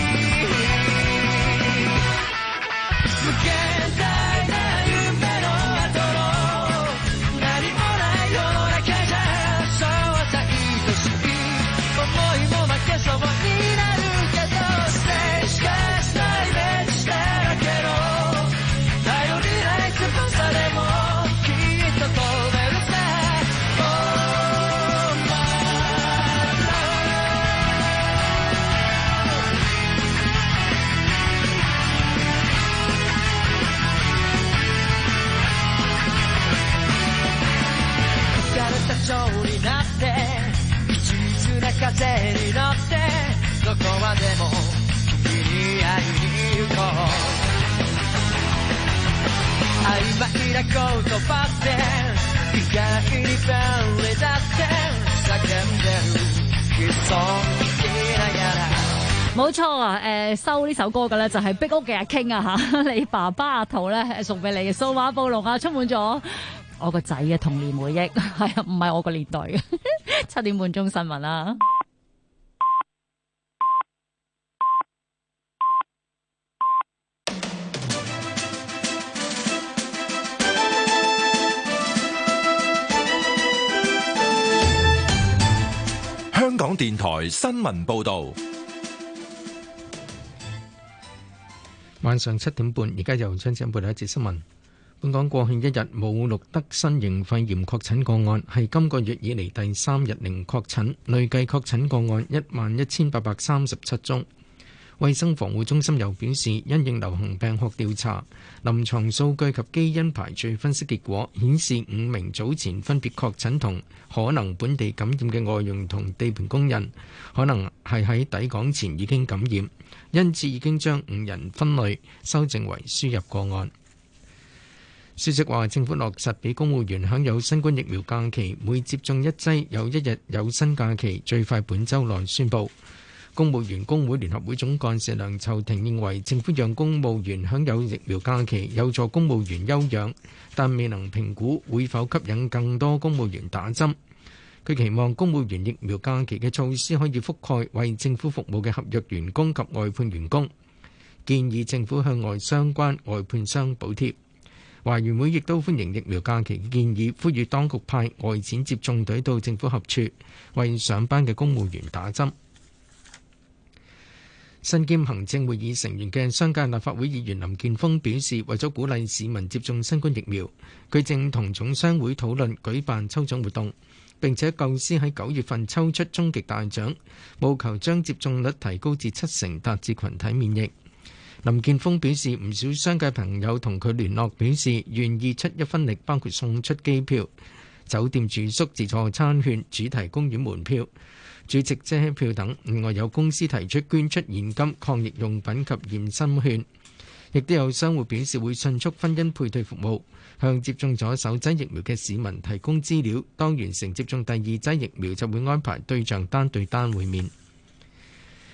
無限大な夢の後の何もない世の中じゃそうさ愛しい思いも負けそうになるけどステージがしたイメージしてるけど頼りない翼でもきっと飛べるさ Oh my love 浮かれた蝶になって一途な風に乗ってどこまでも君に会いに行こう曖昧な言葉って意外に便利だって叫んでる悲壮聞きながら冇錯啊！收呢首歌嘅咧就係壁屋嘅阿 King 啊嚇，你爸爸阿圖咧送俾你嘅數碼暴龍啊，充滿咗我個仔嘅童年回憶，係啊，唔係我個年代嘅。7點半鐘新聞啦。 香港電台新聞報導， 晚上7點半，而家由張子欣報道一節新聞。本港過去一日冇錄得新型肺炎確診個案，係今個月以嚟第3日零確診，累計確診個案11,837宗。衛生防護中心又表示，因應流行病學調查、臨床數據及基因排序分析結果顯示，5名早前分別確診同可能本地感染嘅外傭同地盤工人，可能係喺抵港前已經感染，因此已經將5人分類修正為輸入個案。消息話，政府落實俾公務員享有新冠疫苗假期，每接種1劑有1日有薪假期，最快本週內宣佈。公務員工會聯合會總幹事梁籌庭認為，政府讓公務員享有疫苗假期有助公務員休養，但未能評估會否吸引更多公務員打針。佢期望公務員疫苗假期嘅措施可以覆蓋為政府服務嘅合約員工及外判員工，建議政府向外相關外判商補貼。華員會亦都歡迎疫苗假期嘅建議，呼籲當局派外展接種隊到政府合署，為上班嘅公務員打針。身兼行政會議成員嘅商界立法會議員林健鋒表示，為咗鼓勵市民接種新冠疫苗，佢正同總商會討論舉辦抽獎活動，並且構思喺9月份抽出終極大獎，務求將接種率提高至70%，達至群體免疫。林健鋒表示，唔少商界朋友同佢聯絡，表示願意出一分力，包括送出機票、酒店住宿、自助餐券、主題公園門票、主席車票等。另外有公司提出捐出現金、抗疫用品及驗身券，亦都有商戶表示會迅速婚姻配對服務，向接種咗首劑疫苗嘅市民提供資料，當完成接種第2劑疫苗就會安排對象單對單會面。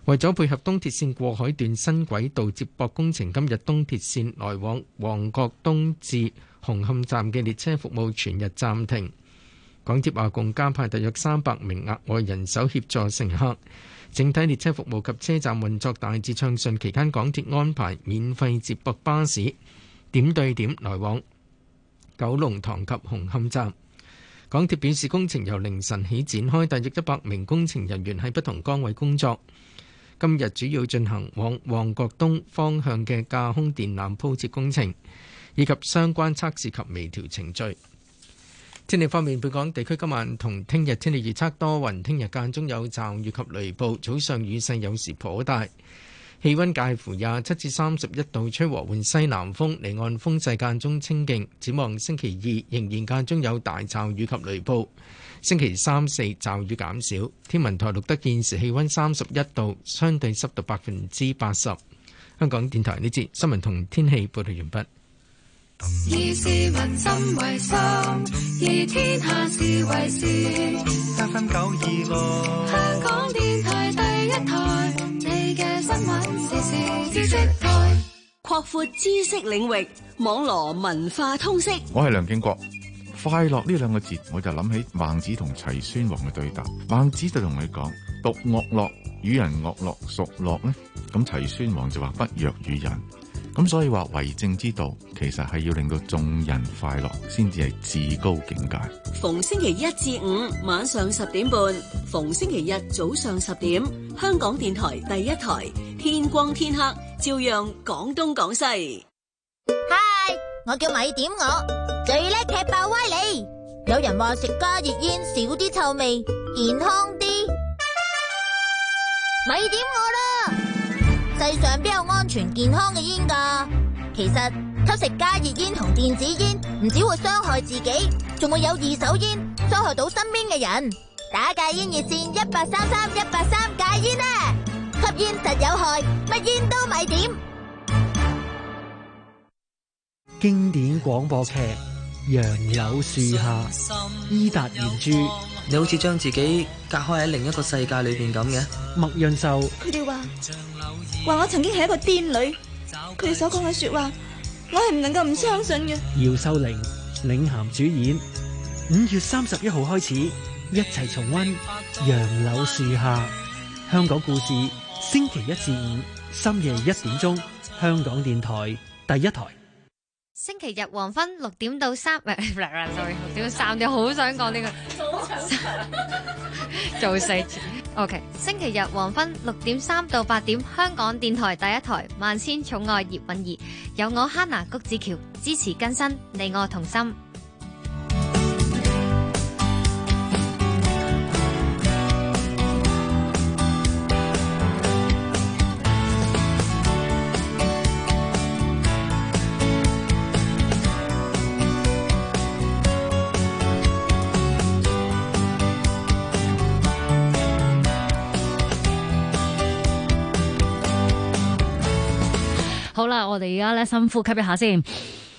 為咗配合東鐵線過海段新軌道接駁工程，今日東鐵線來往旺角東至紅磡站嘅列車服務全日暫停。港鐵話共加派大約300名額外人手協助乘客，整體列車服務及車站運作大致暢順。期間港鐵安排免費接駁巴士，點對點來往九龍塘及紅磡站。港鐵表示，工程由凌晨起展開，大約100名工程人員喺不同崗位工作。今日主要進行往旺角東方向嘅架空電纜鋪設工程，以及相關測試及微調程序。天氣方面，本港地區今晚同聽日天氣預測多雲，聽日間中有驟雨及雷暴，早上雨勢有時頗大，氣溫介乎27至31度，吹和緩西南風，離岸風勢間中清勁。展望星期2仍然間中有大驟雨及雷暴，星期3、4驟雨減少。天文台錄得現時氣溫31度，相對濕度80%。香港電台呢節新聞同天氣報道完畢。 以市民心為心，以天下事為事。 FM 926， 香港電台第一台，你嘅新聞時事知識台， 擴闊知識領域，網羅文化通識。 我係梁敬國。快樂呢兩個字，我就諗起孟子同齊宣王嘅對答。孟子就同佢講：獨樂樂，與人樂樂，孰樂呢？咁齊宣王就話：不若與人。咁所以話為政之道，其實係要令到眾人快樂，先至係至高境界。 逢星期1至5晚上10點半，逢星期日早上10點，香港電台第一台，天光天黑，照樣講東講西。 嗨，我叫米點我，最叻踢爆歪理。有人話食加熱煙少啲臭味，健康啲。咪點我啦！世上邊有安全健康嘅煙㗎？其實吸食加熱煙同電子煙唔只會傷害自己，仲會有二手煙傷害到身邊嘅人。打戒煙熱線1833-183戒煙啊！吸煙實有害，乜煙都咪點。 經典廣播劇《楊柳樹下》，伊達原著。 你好似將自己隔開喺另一個世界裏邊咁嘅。 麥潤壽。 佢哋話我曾經係一個癲女，佢哋所講嘅說話，我係唔能夠唔相信嘅。 姚秀玲領銜主演，5月31號開始一齊重溫《楊柳樹下》。香港故事，星期1至5深夜1點鐘，香港電台第一台。 星期日黃昏6點到3，唔係，sorry，6點到3，你好想講呢個做四次。OK， 星期日黃昏6點3到8點，香港電台第一台，萬千寵愛葉韻儀，有我 Hannah 谷子喬支持更新，你我同心。 好啦，我哋而家咧深呼吸一下先，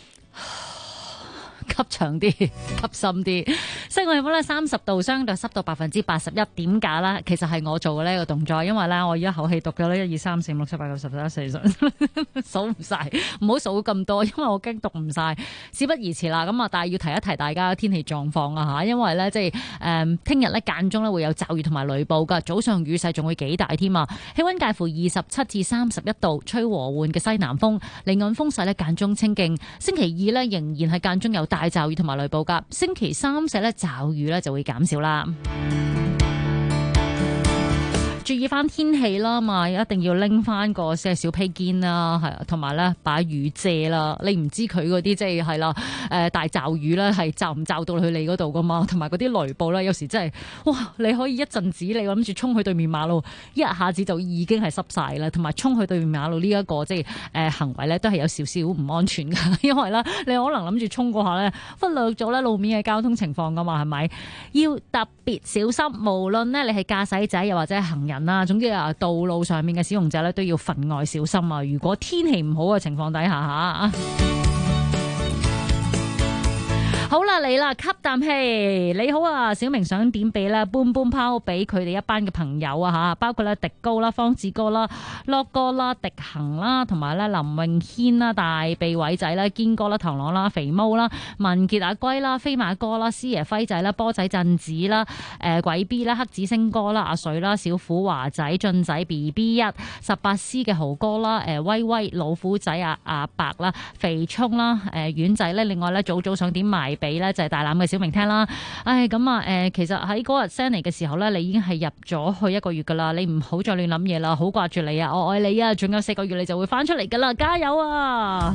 吸長啲，吸深啲。室外氣溫咧30度，相對濕度81%。點解咧？其實係我做嘅呢個動作，因為咧我而家口氣讀咗咧1、2、3、4、5、6、7、8、9、10、11、12，數唔晒，唔好數咁多，因為我驚讀唔晒。事不宜遲啦，咁啊，但係要提一提大家天氣狀況啊吓，因為咧即係聽日咧間中咧會有驟雨同埋雷暴噶，早上雨勢仲會幾大添啊！氣溫介乎27至31度，吹和緩嘅西南風，離岸風勢咧間中清勁。星期2咧仍然係間中有大驟雨同埋雷暴噶，星期3、4咧驟雨咧就會減少啦。注意翻天氣啦嘛，一定要拎翻個小披肩啦，係同埋咧把雨遮啦。你唔知佢嗰啲即係啦，大驟雨咧係驟唔驟到去你嗰度噶嘛，同埋嗰啲雷暴咧，有時真係哇！你可以一陣子你諗住衝去對面馬路，一下子就已經係濕晒啦，同埋衝去對面馬路呢一個即係行為咧，都係有少少唔安全噶，因為咧你可能諗住衝過下咧，忽略咗咧路面嘅交通情況噶嘛，係咪？要特別小心，無論咧你係駕駛者又或者係行人。總之啊，道路上面嘅使用者咧都要分外小心啊！如果天氣唔好嘅情況底下吓。 好啦，嚟啦，吸啖氣。你好啊，小明想點俾咧搬搬拋俾佢哋一班嘅朋友啊吓，包括咧迪高啦、方志哥啦、樂哥啦、迪恒啦，同埋咧林詠軒啦、大鼻偉仔啦、堅哥啦、螳螂啦、肥毛啦、文傑阿龜啦、飛馬哥啦、師爺輝仔啦、波仔鎮子啦、鬼 B 啦、黑子星哥啦、阿水啦、小虎華仔、俊仔 BB 1、18C 嘅豪哥啦、威威老虎仔阿白啦、肥聰啦、丸仔咧，另外咧早想點埋俾咧就係大欖嘅小明聽啦。唉，咁啊其實喺嗰日 send 嚟嘅時候咧，你已經係入咗去1個月噶啦，你唔好再亂諗嘢啦，好掛住你啊，我愛你啊，仲有4個月你就會翻出嚟噶啦，加油啊！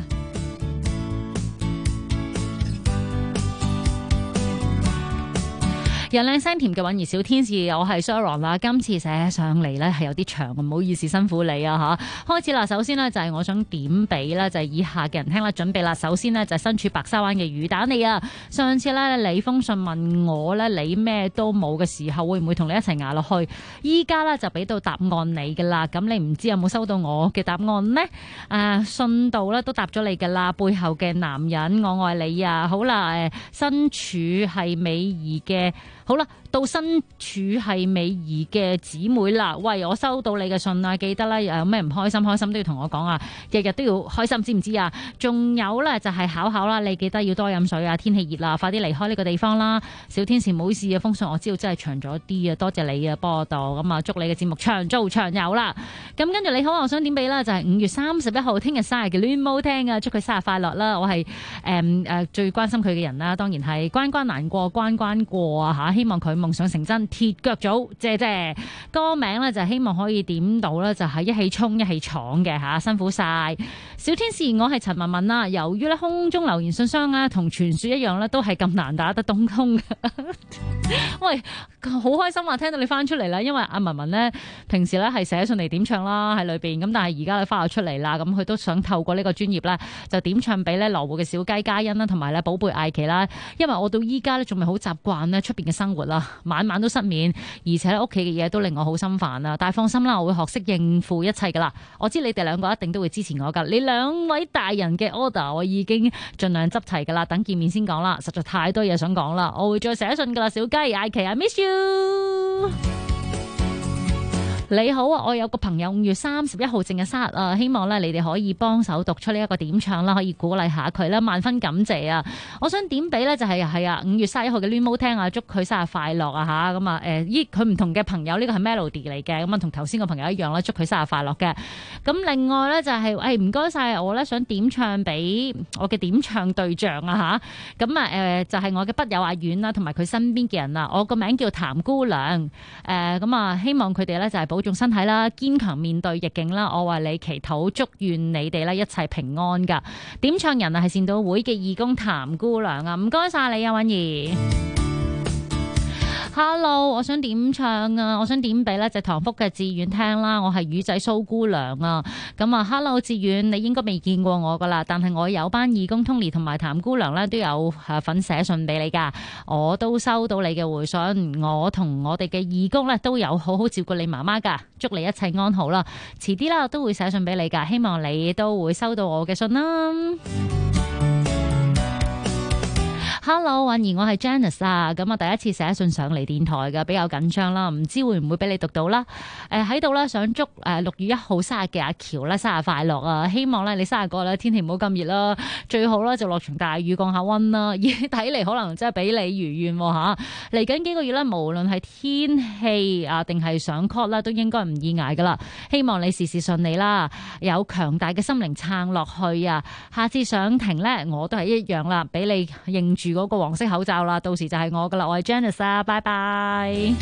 人靚聲甜嘅韻兒小天使，我係 Sharon 啦。今次寫上嚟咧係有啲長，唔好意思辛苦你啊嚇。開始啦，首先呢，就係我想點俾啦，就係以下嘅人聽啦，準備啦。首先呢，就係身處白沙灣嘅魚蛋你啊。上次咧你封信問我咧，你咩都冇嘅時候會唔會同你一齊捱落去？依家咧就俾到答案你噶啦。咁你唔知有冇收到我嘅答案呢？信度咧都答咗你噶啦。背後嘅男人，我愛你啊。好啦，身處係美儀嘅。好啦，到身處係美儀嘅姊妹啦。喂，我收到你嘅信啊，記得啦，有咩唔開心都要同我講啊，日日都要開心，知唔知啊？仲有咧就係考啦，你記得要多飲水啊，天氣熱啦，快啲離開呢個地方啦。小天使唔好意思啊，封信我知道真係長咗啲啊，多謝你啊，幫我度咁啊，祝你嘅節目長做長有啦。咁跟住你好，我想點俾啦，就係5月31號聽日生日嘅戀毛聽啊，祝佢生日快樂啦。我係最關心佢嘅人啦，當然係關難過關過啊嚇，希望佢夢想成真，鐵腳組謝謝。歌名咧就希望可以點到咧，就係一起衝一起闖嘅嚇，辛苦晒。小天使，我係陳文文啦。由於咧空中留言信箱咧同傳說一樣咧，都係咁難打得東通嘅。喂，好開心啊！聽到你翻出嚟啦，因為阿文文咧平時咧係寫信嚟點唱啦喺裏邊，咁但係而家咧翻咗出嚟啦，咁佢都想透過呢個專業咧就點唱俾咧羅湖嘅小雞嘉欣啦，同埋咧寶貝艾琪啦。因為我到依家咧仲未好習慣咧出邊嘅生活啦，晚晚都失眠，而且屋企嘅嘢都令我好心煩啊！但係放心啦，我會學識應付一切噶啦。我知你哋兩個一定都會支持我噶。你兩位大人嘅 order 我已經盡量執齊噶啦，等見面先講啦，實在太多嘢想講啦，我會再寫信噶啦。小雞艾琪，I miss you。你好啊，我有個朋友5月31號正嘅生日啊，希望咧你哋可以幫手讀出呢一個點唱啦，可以鼓勵下佢啦，萬分感謝啊！我想點俾咧就係5月31號嘅戀毛聽啊，祝佢生日快樂啊吓，咁啊佢唔同嘅朋友呢個係 melody 嚟嘅，咁啊同頭先個朋友一樣啦，祝佢生日快樂嘅。咁另外咧就係唔該晒，我咧想點唱俾我嘅點唱對象啊吓，咁就係我嘅筆友阿遠啦，同埋佢身邊嘅人啊，我個名叫譚姑娘，咁啊希望佢哋咧就係保重身體啦，堅強面對逆境啦，我為你祈禱，祝願你哋咧一切平安噶。點唱人啊係善導會嘅義工譚姑娘啊，唔該晒你啊，韻兒。Hello， 我想點唱啊！我想點俾咧就唐福嘅志遠聽啦。我係魚仔蘇姑娘啊。咁啊 ，Hello 志遠，你應該未見過我噶啦，但係我有班義工 Tony 同埋譚姑娘咧都有份寫信俾你噶，我都收到你嘅回信。我同我哋嘅義工咧都有好好照顧你媽媽噶，祝你一切安好啦。遲啲啦，我都會寫信俾你噶，希望你都會收到我嘅信啦。Hello， 韻兒，我係 Janice 啊，咁啊第一次寫信上嚟電台嘅，比較緊張啦，唔知會唔會俾你讀到啦？喺度咧想祝6月1號生日嘅阿喬咧生日快樂啊！希望咧你生日嗰日咧天氣唔好咁熱啦，最好咧就落場大雨降下溫啦。睇嚟可能真係俾你如願吓。嚟緊幾個月咧，無論係天氣啊定係上 call 啦，都應該唔易捱噶啦。希望你事事順利啦，有強大嘅心靈撐落去啊！下次上庭咧，我都係一樣啦，俾你認住嗰個黃色口罩啦，到時就係我噶啦，我係 Janice 啊，拜拜。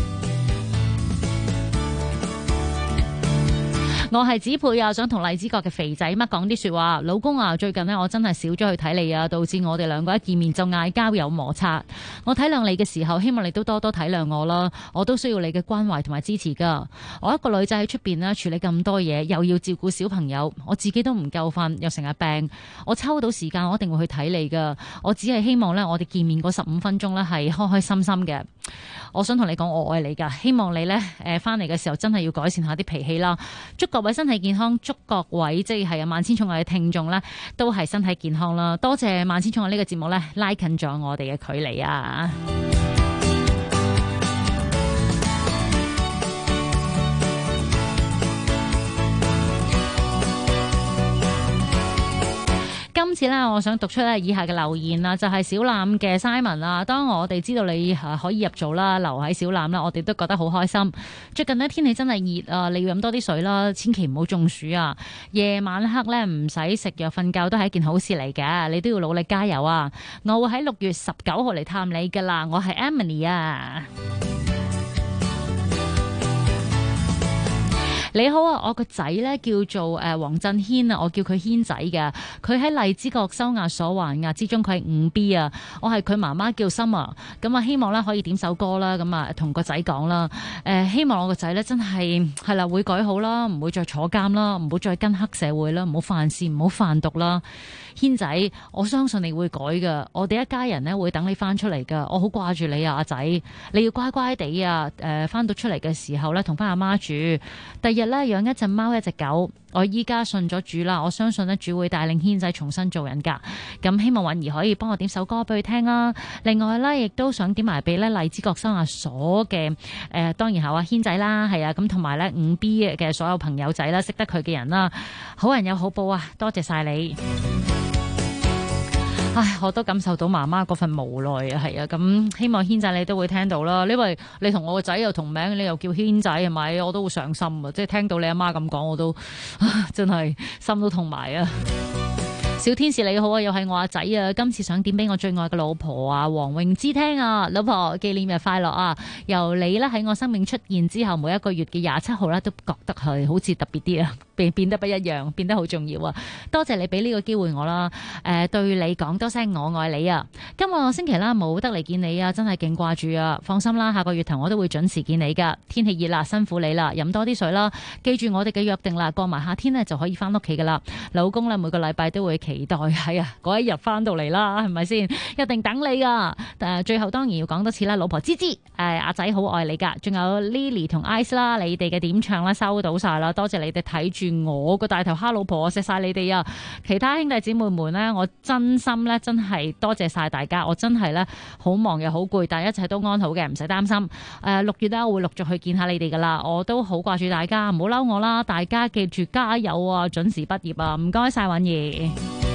我係子佩啊，想同荔枝角嘅肥仔乜講啲說話。老公啊，最近呢，我真係少咗去睇你啊，導致我哋兩個一見面就嗌交有摩擦。我體諒你嘅時候，希望你都多多體諒我啦。我都需要你嘅關懷同埋支持噶。我一個女仔喺出邊呢，處理咁多嘢，又要照顧小朋友，我自己都唔夠瞓，又成日病。我抽到時間，我一定會去睇你噶。我只係希望呢，我哋見面嗰15分鐘呢，係開開心心嘅。我想同你講，我愛你噶。希望你呢，翻嚟嘅時候真係要改善下啲脾氣啦。祝各各位身體健康，祝各位即係萬千寵愛嘅聽眾咧，都係身體健康啦。多謝萬千寵愛呢個節目咧，拉近咗我哋嘅距離啊！今次咧，我想讀出咧以下嘅留言啦，就係小欖嘅 Simon 啊。當我哋知道你可以入組啦，留喺小欖啦，我哋都覺得好開心。最近呢，天氣真係熱啊，你要飲多啲水啦，千祈唔好中暑啊。夜晚黑咧唔使食藥瞓覺都係一件好事嚟嘅，你都要努力加油啊！我會喺6月19號嚟探你噶啦，我係 Emily 啊。你好啊，我個仔咧叫做黃振軒啊，我叫佢軒仔嘅。佢喺荔枝角收押所還押之中，佢係5B 啊。我係佢媽媽叫 Summer，咁啊希望咧可以點首歌啦，咁啊同個仔講啦。希望我個仔咧真係啦會改好啦，唔會再坐監啦，唔好再跟黑社會啦，唔好犯事，唔好販毒啦。軒仔，我相信你會改噶，我哋一家人咧會等你翻出嚟噶。我好掛住你啊，阿仔，你要乖乖地啊。翻到出嚟嘅時候咧，同翻阿媽住。第日咧養一隻貓一隻狗。我依家信咗主啦，我相信咧主會帶領軒仔重新做人格。咁希望允兒可以幫我點首歌俾佢聽啊。另外咧，亦都想點埋俾咧荔枝角收押所嘅當然係阿軒仔啦，係啊，咁同埋咧5B 嘅所有朋友仔啦，識得佢嘅人啦，好人有好報啊！多謝晒你。唉，我都感受到媽媽嗰份無奈啊，係啊，咁希望軒仔你都會聽到啦，因為你同我個仔又同名，你又叫軒仔係咪？我都好上心啊，即係聽到你阿媽咁講，我都真係心都痛埋啊！小天使你好啊，又係我阿仔啊！今次想點俾我最愛嘅老婆啊，黃詠芝聽啊，老婆紀念日快樂啊！由你咧喺我生命出現之後，每一個月嘅27號咧，都覺得係好似特別啲啊，變得不一樣，變得好重要啊！多謝你俾呢個機會我啦，對你講多聲我愛你啊！今個星期啦冇得嚟見你啊，真係勁掛住啊！放心啦，下個月頭我都會準時見你噶。天氣熱啦，辛苦你啦，飲多啲水啦，記住我哋嘅約定啦，過埋夏天呢就可以翻屋企噶啦。老公咧每個禮拜都會期待係啊嗰一日翻到嚟啦，係咪先？一定等你噶。最後當然要講多次啦，老婆芝芝，阿仔好愛你噶，仲有 Lily 同 Ice 啦，你哋嘅點唱啦收到晒啦，多謝你哋睇住我個大頭蝦老婆，錫晒你哋啊！其他兄弟姊妹們呢，我真心咧真係多謝晒大家，我真係咧好忙又好攰，但係一切都安好嘅，唔使擔心。6月咧我會陸續去見下你哋噶啦，我都好掛住大家，唔好嬲我啦，大家記住加油啊，準時畢業啊，唔該晒允兒。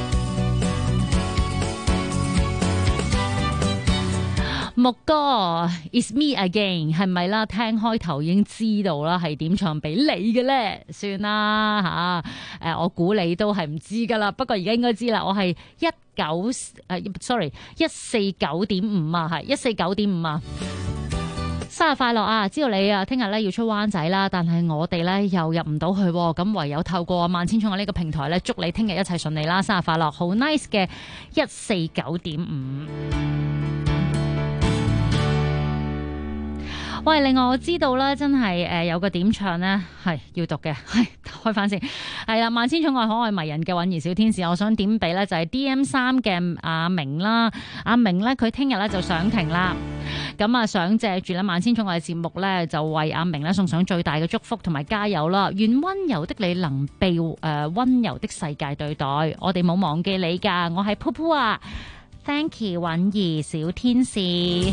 木哥 It's me again 係咪啦？聽開頭已經知道啦，係點唱俾你嘅咧？算啦吓，我估你都係唔知噶啦。不過而家應該知啦，我係149.5啊，係149.5啊。生日快樂啊！知道你啊，聽日咧要出灣仔啦，但係我哋咧又入唔到去，咁唯有透過萬千寵愛呢個平台咧，祝你聽日一切順利啦！生日快樂，好 nice 嘅149.5。喂，另外我知道咧，真係有個點唱咧係要讀嘅，係開翻先，係啦，萬千寵愛可愛迷人嘅允兒小天使，我想點俾咧就係 DM3 嘅阿明啦，阿明咧佢聽日咧就上庭啦，咁啊想借住咧萬千寵愛嘅節目咧，就為阿明咧送上最大嘅祝福同埋加油啦，願温柔的你能被温柔的世界對待，我哋冇忘記你噶，我係噗噗啊 ，Thank you 允兒小天使。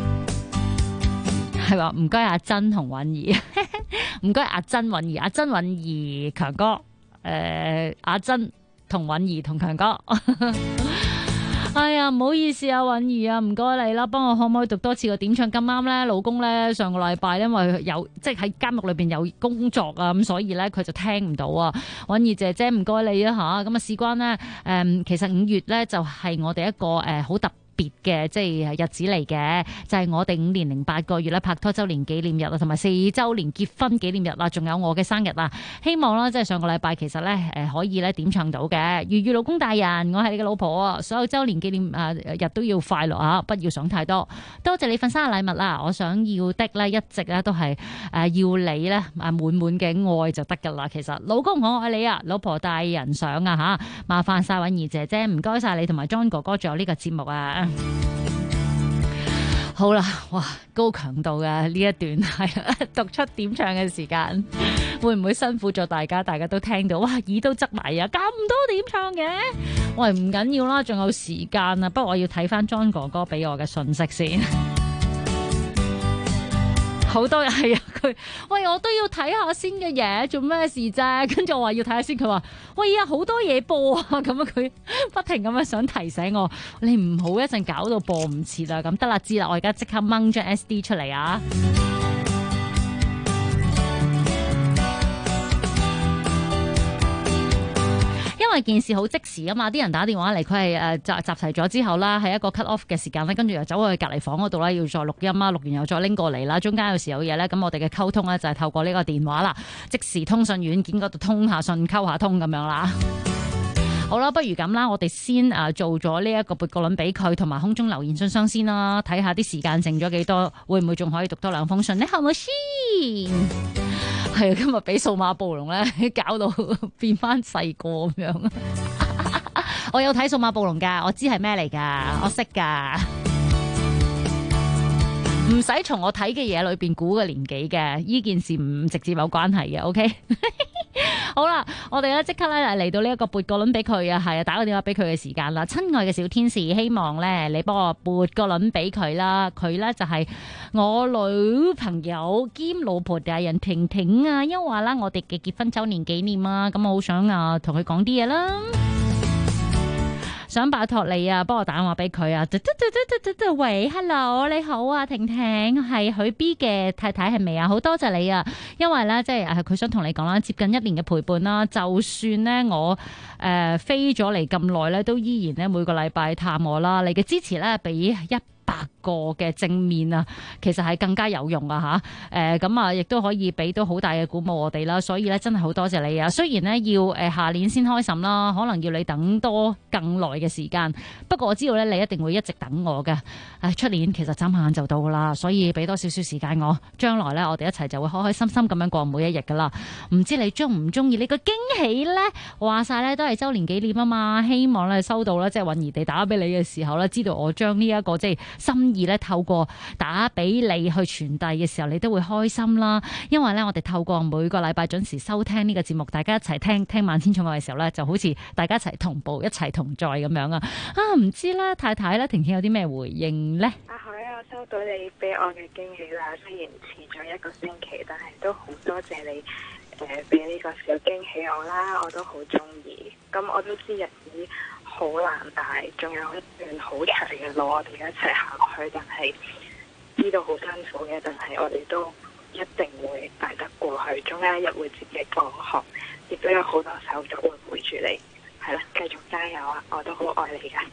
係話唔該阿珍同允兒，唔該阿珍允兒，阿珍允兒強哥，阿珍同允兒同強哥。哎呀，唔好意思啊，允兒啊，唔該你啦，幫我可唔可以讀多次個點唱？咁啱咧，老公咧上個禮拜因為有即係喺監獄裏邊有工作啊，咁所以咧佢就聽唔到啊。允兒姐姐唔該你啊吓，咁啊事關咧，其實5月咧就係我哋一個好特別嘅即係日子嚟嘅，就係我哋5年08個月咧拍拖周年紀念日啊，同埋4周年結婚紀念日啊，仲有我嘅生日啊，希望啦即係上個禮拜其實咧可以咧點唱到嘅。如老公大人，我係你嘅老婆啊，所有周年紀念日都要快樂啊，不要想太多。多謝你份生日禮物啦，我想要的咧一直咧都係要你咧滿滿嘅愛就得噶啦。其實老公我愛你啊，老婆大人想啊吓，麻煩晒允兒姐姐，唔該晒你同埋 John 哥哥仲有呢個節目啊。好啦，哇，高強度嘅呢一段係讀出點唱嘅時間。 會唔會辛苦咗大家？大家都聽到，哇，耳都側埋啊！咁多點唱嘅，喂，唔緊要啦，仲有時間啊。不過我要睇翻 John 哥哥俾我嘅信息先。好多人係啊，佢喂我都要睇下先嘅嘢，做咩事啫？跟住我話要睇下先，佢話喂呀好多嘢播啊，咁樣佢不停咁樣想提醒我，你唔好一陣搞到播唔切啊！咁得啦，知啦，我而家即刻掹張 SD 出嚟啊！因為件事好即時啊嘛，啲人打電話嚟，佢係集齊咗之後啦，係一個 cut off 嘅時間咧，跟住又走去隔離房嗰度啦，要再錄音啦，錄完又再拎過嚟啦，中間有時有嘢咧，咁我哋嘅溝通咧就係透過呢個電話啦，即時通訊軟件嗰度通下訊、溝下通咁樣啦。好啦，不如咁啦，我哋先做咗呢一個撥個輪俾佢，同埋空中留言信箱先啦，睇下啲時間剩咗幾多，會唔會仲可以讀多兩封信呢？好唔好先？係啊，今日俾數碼暴龍咧搞到變翻細個咁樣。我有睇數碼暴龍噶，我知係咩嚟噶，我識噶。唔使從我睇嘅嘢裏邊估個年紀嘅，呢件事唔直接有關係嘅。OK， 好啦，我哋咧即刻咧嚟到呢一個撥個輪俾佢啊，係啊，打個電話俾佢嘅時間啦。親愛嘅小天使，希望咧你幫我撥個輪俾佢啦。佢咧就係我女朋友兼老婆大人婷婷啊，因為話啦我哋嘅結婚周年紀念啊，咁我好想同佢講啲嘢啦。想拜託你啊，幫我打電話俾佢啊！喂 ，hello， 你好啊，婷婷，係許 B 嘅太太係咪啊？好多謝你啊，因為咧即係佢想同你講啦，接近1年嘅陪伴啦，就算咧我飛咗嚟咁耐咧，都依然咧每個禮拜探我啦，你嘅支持咧比100個嘅正面啊，其實係更加有用啊吓，咁啊亦都可以俾到好大嘅鼓舞我哋啦，所以咧真係好多謝你啊！雖然咧要下年先開審啦，可能要你等多更耐嘅時間，不過我知道咧你一定會一直等我嘅，出年其實眨下眼就到啦，所以俾多少少時間我，將來咧我哋一齊就會開開心心咁樣過每一日噶啦。唔知你中唔中意呢個驚喜咧？話晒咧都係周年紀念啊嘛，希望咧收到咧即係允兒地打俾你嘅時候咧，知道我將呢一個即係心意咧透過打俾你去傳遞嘅時候，你都會開心啦。因為咧，我哋透過每個禮拜準時收聽呢個節目，大家一齊聽萬千寵愛嘅時候咧，就好似大家一齊同步、一齊同在咁樣啊！唔知咧，太太咧，婷婷有啲咩回應咧？ 阿海，我收到你俾我嘅驚喜啦，雖然遲咗1個星期，但係都好多謝你俾呢個小驚喜我啦，我都好中意。咁我都知日子好難，但係仲有一段好長嘅路，我哋一齊行去。但係知道好辛苦嘅，但係我哋都一定會捱得過去。總有一日會自己放學，亦都有好多手足會陪住你。係啦，繼續加油啊！我都好愛你噶。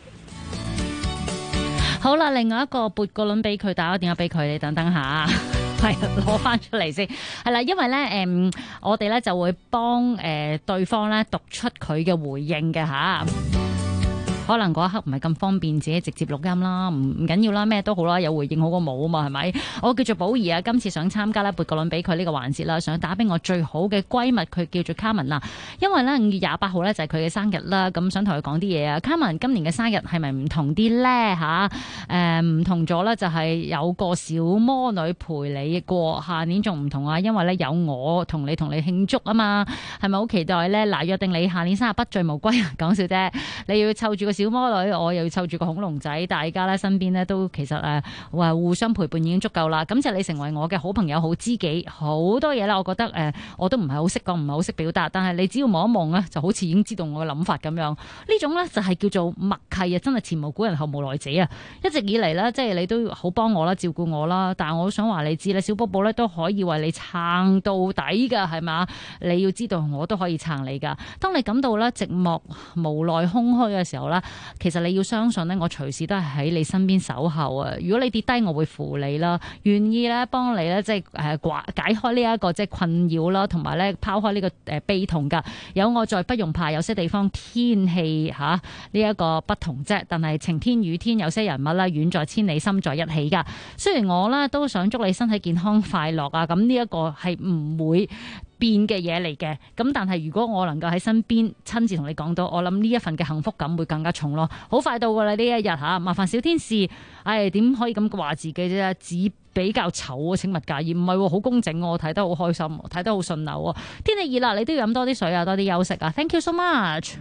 好啦，另外一個撥個輪俾佢，打個電話俾佢，你等等下。係攞翻出嚟先，係啦，因為咧我哋咧就會幫對方咧讀出佢嘅回應嘅吓。可能嗰一刻唔係咁方便自己直接錄音啦，唔緊要啦，咩都好啦，有回應好過冇啊嘛，係咪？我叫做寶儀啊，今次想參加咧撥個輪俾佢呢個環節啦，想打俾我最好嘅閨蜜，佢叫做 Carmen 啦。因為咧5月28號咧就係佢嘅生日啦，咁想同佢講啲嘢啊。Carmen 今年嘅生日係咪唔同啲咧吓？唔同咗咧就係有個小魔女陪你過，下年仲唔同啊？因為咧有我同你慶祝啊嘛，係咪好期待咧？嗱，約定你下年生日不醉無歸，講笑啫，你要湊住個小魔女，我又要湊住個恐龍仔，大家咧身邊咧都其實話互相陪伴已經足夠啦。感謝你成為我嘅好朋友、好知己，好多嘢啦。我覺得我都唔係好識講，唔係好識表達，但係你只要望一望咧，就好似已經知道我嘅諗法咁樣。呢種咧就係叫做默契啊！真係前無古人後無來者啊！一直以嚟咧，即係你都好幫我啦，照顧我啦。但係我想話你知咧，小寶寶咧都可以為你撐到底㗎，係嘛？你要知道我都可以撐你㗎。當你感到咧寂寞、無奈、空虛嘅時候咧，其實你要相信咧，我隨時都係喺你身邊守候啊！如果你跌低，我會扶你啦，願意咧幫你咧，即係解開呢一個即係困擾啦，同埋咧拋開呢個悲痛噶。有我在，不用怕。有些地方天氣呢一個不同啫，但係晴天雨天，有些人物咧遠在千里，心在一起噶。雖然我咧都想祝你身體健康快樂啊，咁呢一個係唔會變嘅嘢嚟嘅。咁但係如果我能夠喺身邊親自同你講到，我諗呢一份嘅幸福感會更加重咯。好快到㗎啦呢一日嚇，麻煩小天使，點可以咁話自己啫？只比較醜啊！請勿介意，唔係喎，好工整喎，我睇得好開心，睇得好順流喎。天氣熱啦，你都要飲多啲水啊，多啲休息啊。Thank you so much。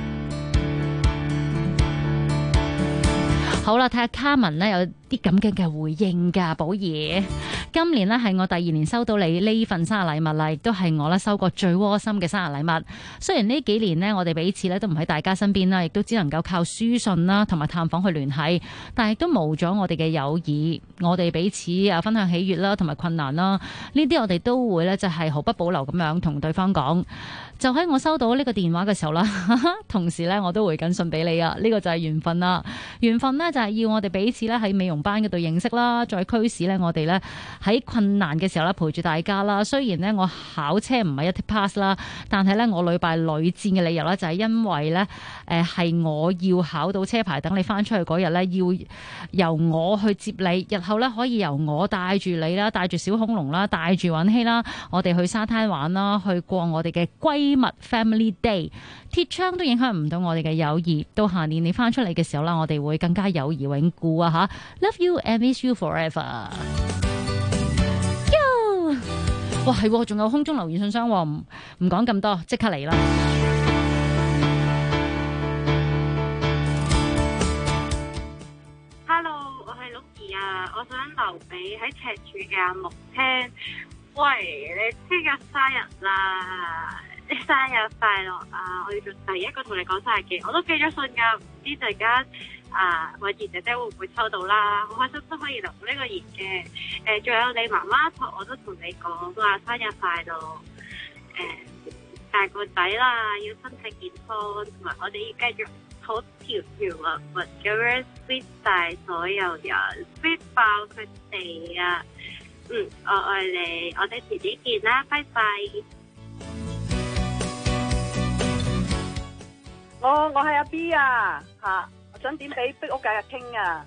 好啦，睇下卡文呢有啲咁嘅回應㗎，寶兒。今年呢係我第2年收到你呢份生日禮物啦，亦都係我呢收過最窩心嘅生日禮物。雖然呢幾年呢，我哋彼此呢都唔喺大家身邊啦，亦都只能夠靠書信啦同埋探訪去聯繫，但係都冇咗我哋嘅友誼。我哋彼此分享喜悅啦同埋困難啦，呢啲我哋都會呢就係毫不保留咁樣同對方講。就喺我收到呢個電話嘅時候啦，同時呢我都回緊信俾你啊！呢個就係緣分啦，緣分呢就係要我哋彼此呢喺美容班嗰度認識啦，再驅使呢我哋呢喺困難嘅時候呢陪住大家啦。雖然呢我考車唔係一 pass 啦，但係呢我屢敗屢戰嘅理由呢就係因為呢係我要考到車牌，等你翻出去嗰日呢要由我去接你，日後呢可以由我帶住你啦，帶住小恐龍啦，帶住允希啦，我哋去沙灘玩啦，去過我哋嘅閨蜜 Family Day。鐵窗都影響唔到我哋嘅友誼，到下年你翻出嚟嘅時候啦，我哋會更加友誼永固啊吓 ！Love you and miss you forever。哇，係，仲有空中留言信箱，唔講咁多，即刻嚟啦！ 我係鹿兒啊，我想留俾喺赤柱嘅阿木聽。喂，你聽日生日啦，你生日快樂啊！我要做第一個同你講生日嘅，我都寄咗信噶，唔知大家慧賢姐姐會唔會收到啦？好開心都可以留呢個言嘅。仲有你媽媽我都同你講話生日快樂。大個仔啦，要身體健康，同埋我哋要繼續好條條密密咁樣 sweet 晒所有人 ，sweet 爆佢哋啊！我愛你，我哋遲啲見啦，拜拜。 我係阿 B 啊，我想點俾壁屋計日傾啊！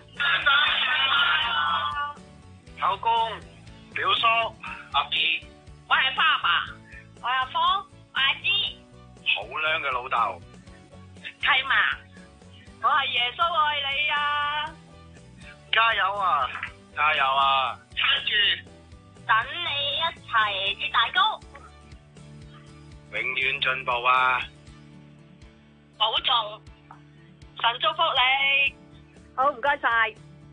舅公、表叔、阿 B， 我係爸爸，我阿芳，我阿芝，好靚嘅老豆，契媽，我係耶穌愛你啊！加油啊！加油啊！撐住，等你一齊越大高，永遠進步啊！保重，神祝福你。 好，唔該晒。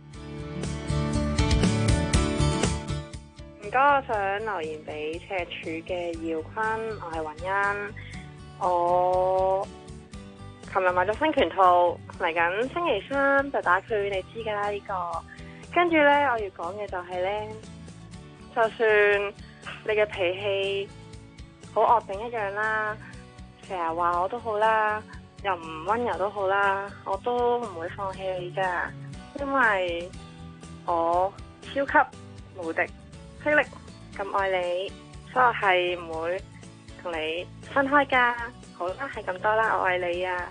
唔該，我想留言俾赤柱嘅耀坤，我係雲欣。我琴日買咗新拳套，嚟緊星期3就打佢，你知噶啦呢個。跟住呢，我要講嘅就係呢，就算你嘅脾氣好惡頂一樣啦，成日話我都好啦，又唔溫柔都好啦，我都唔會放棄你噶，因為我超級無敵霹靂咁愛你，所以我係唔會同你分開噶。好啦，係咁多啦，我愛你啊！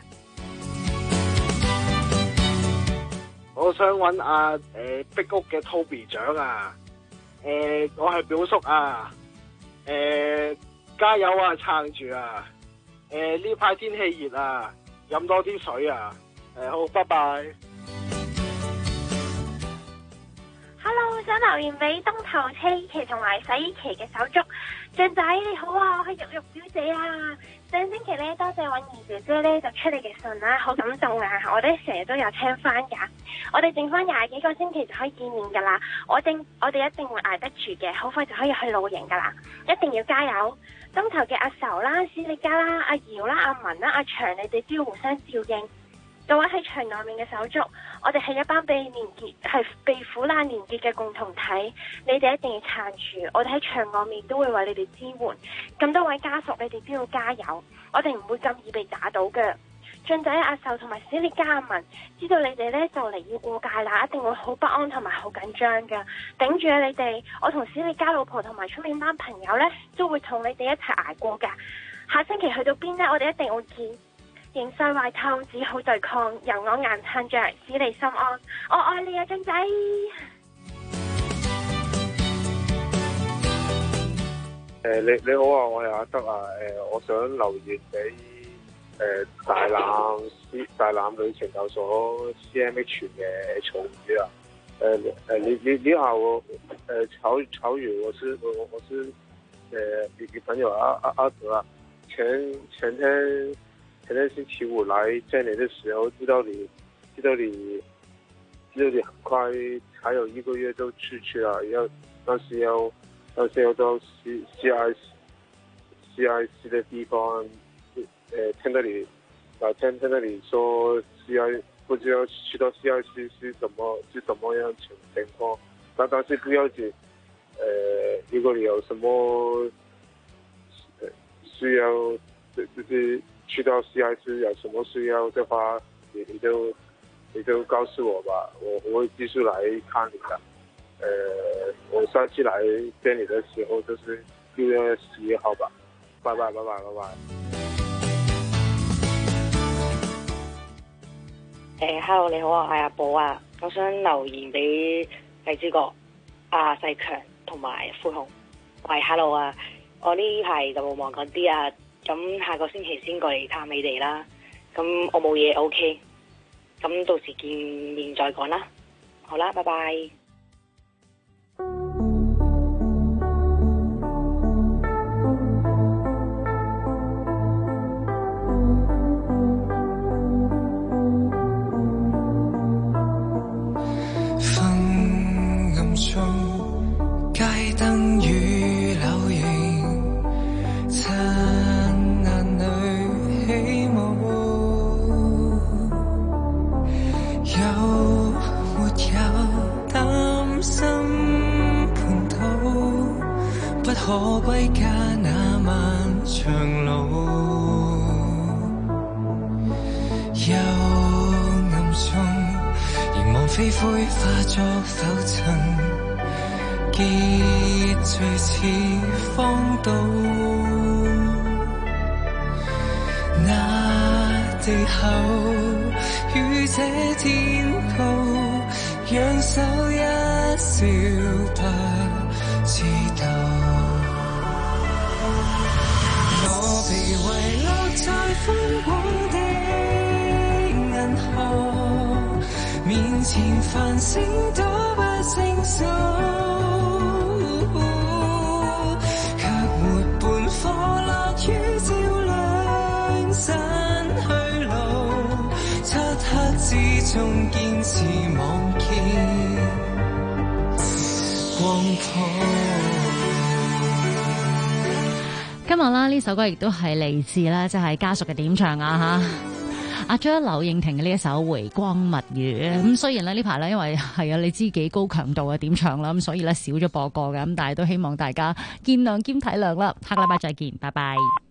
我想揾阿壁屋嘅 Toby 長啊，我係表叔啊，加油啊，撐住啊！呢排天氣熱啊，飲多啲水啊！好，拜拜。 Hello， 想留言俾東頭車衣旗同埋洗衣旗嘅手足。俊仔你好啊，我係玉玉表姐啊。上星期咧，多謝允兒姐姐咧就出你嘅信啦，好感動啊！我哋成日都有聽翻噶，我哋剩翻20幾個星期就可以見面噶啦。我哋一定會捱得住嘅，好快就可以去露營噶啦，一定要加油！東頭嘅阿愁啦、史力加啦、阿瑤啦、阿文啦、阿祥，你哋都要互相照應。各位喺場內面嘅手足，我哋係一班被苦難連結嘅共同體，你哋一定要撐住，我哋喺場外面都會為你哋支援。咁多位家屬，你哋都要加油，我哋唔會咁易被打倒嘅。俊仔阿秀同埋史力加阿文，知道你哋呢就嚟要過界啦，一定會好不安同埋好緊張㗎。頂住啊你哋，我同史力加老婆同埋出面班朋友呢，都會同你哋一齊捱過㗎。下星期去到邊呢？我哋一定會見。形勢壞透，只好對抗，由我硬撐着，使你心安。我愛你啊，俊仔！ 你好啊，我係阿德啊，我想留言俾大欖旅程教所 CMH 嘅曹宇啊，你好，曹宇，我是你的朋友阿德啊，前天星期五來見你的時候，知道你很快還有1個月就出去了，但是要到 CIC 的地方，聽到你說 CIC 不知道去到 CIC 是怎麼樣情況，但是不要緊，如果你有什麼需要，就是去到 CIC 有什麼需要的話，你就告訴我吧，我會繼續來看你的。我下次來見你的時候就是6月11號吧，拜拜。 Hello， 你好啊，我係阿寶啊，我想留言俾荔枝角、阿細強同埋灰熊。喂 ，Hello 啊，我呢排就忙緊啲啊，咁下個星期先過嚟探你哋啦。咁我冇嘢 OK， 咁到時見面再講啦。好啦，拜拜。 街燈與柳影，趁眼淚起舞，有沒有擔心叛逃？不可歸家那漫長路，幽暗中凝望飛灰化作浮塵，結聚似荒島，那地厚與這天高，揚手一笑不知道。我被遺落在寬廣的銀河，面前繁星都不勝數。始終堅持望見光譜。 今日啦，呢首歌亦都係嚟自咧，即係家屬嘅點唱啊嚇。阿張柳應廷嘅呢一首《回光物語》咁，雖然咧呢排咧，因為係啊，你知幾高強度嘅點唱啦，咁所以咧少咗播過嘅，咁但係都希望大家見諒兼體諒啦。下個禮拜再見，拜拜。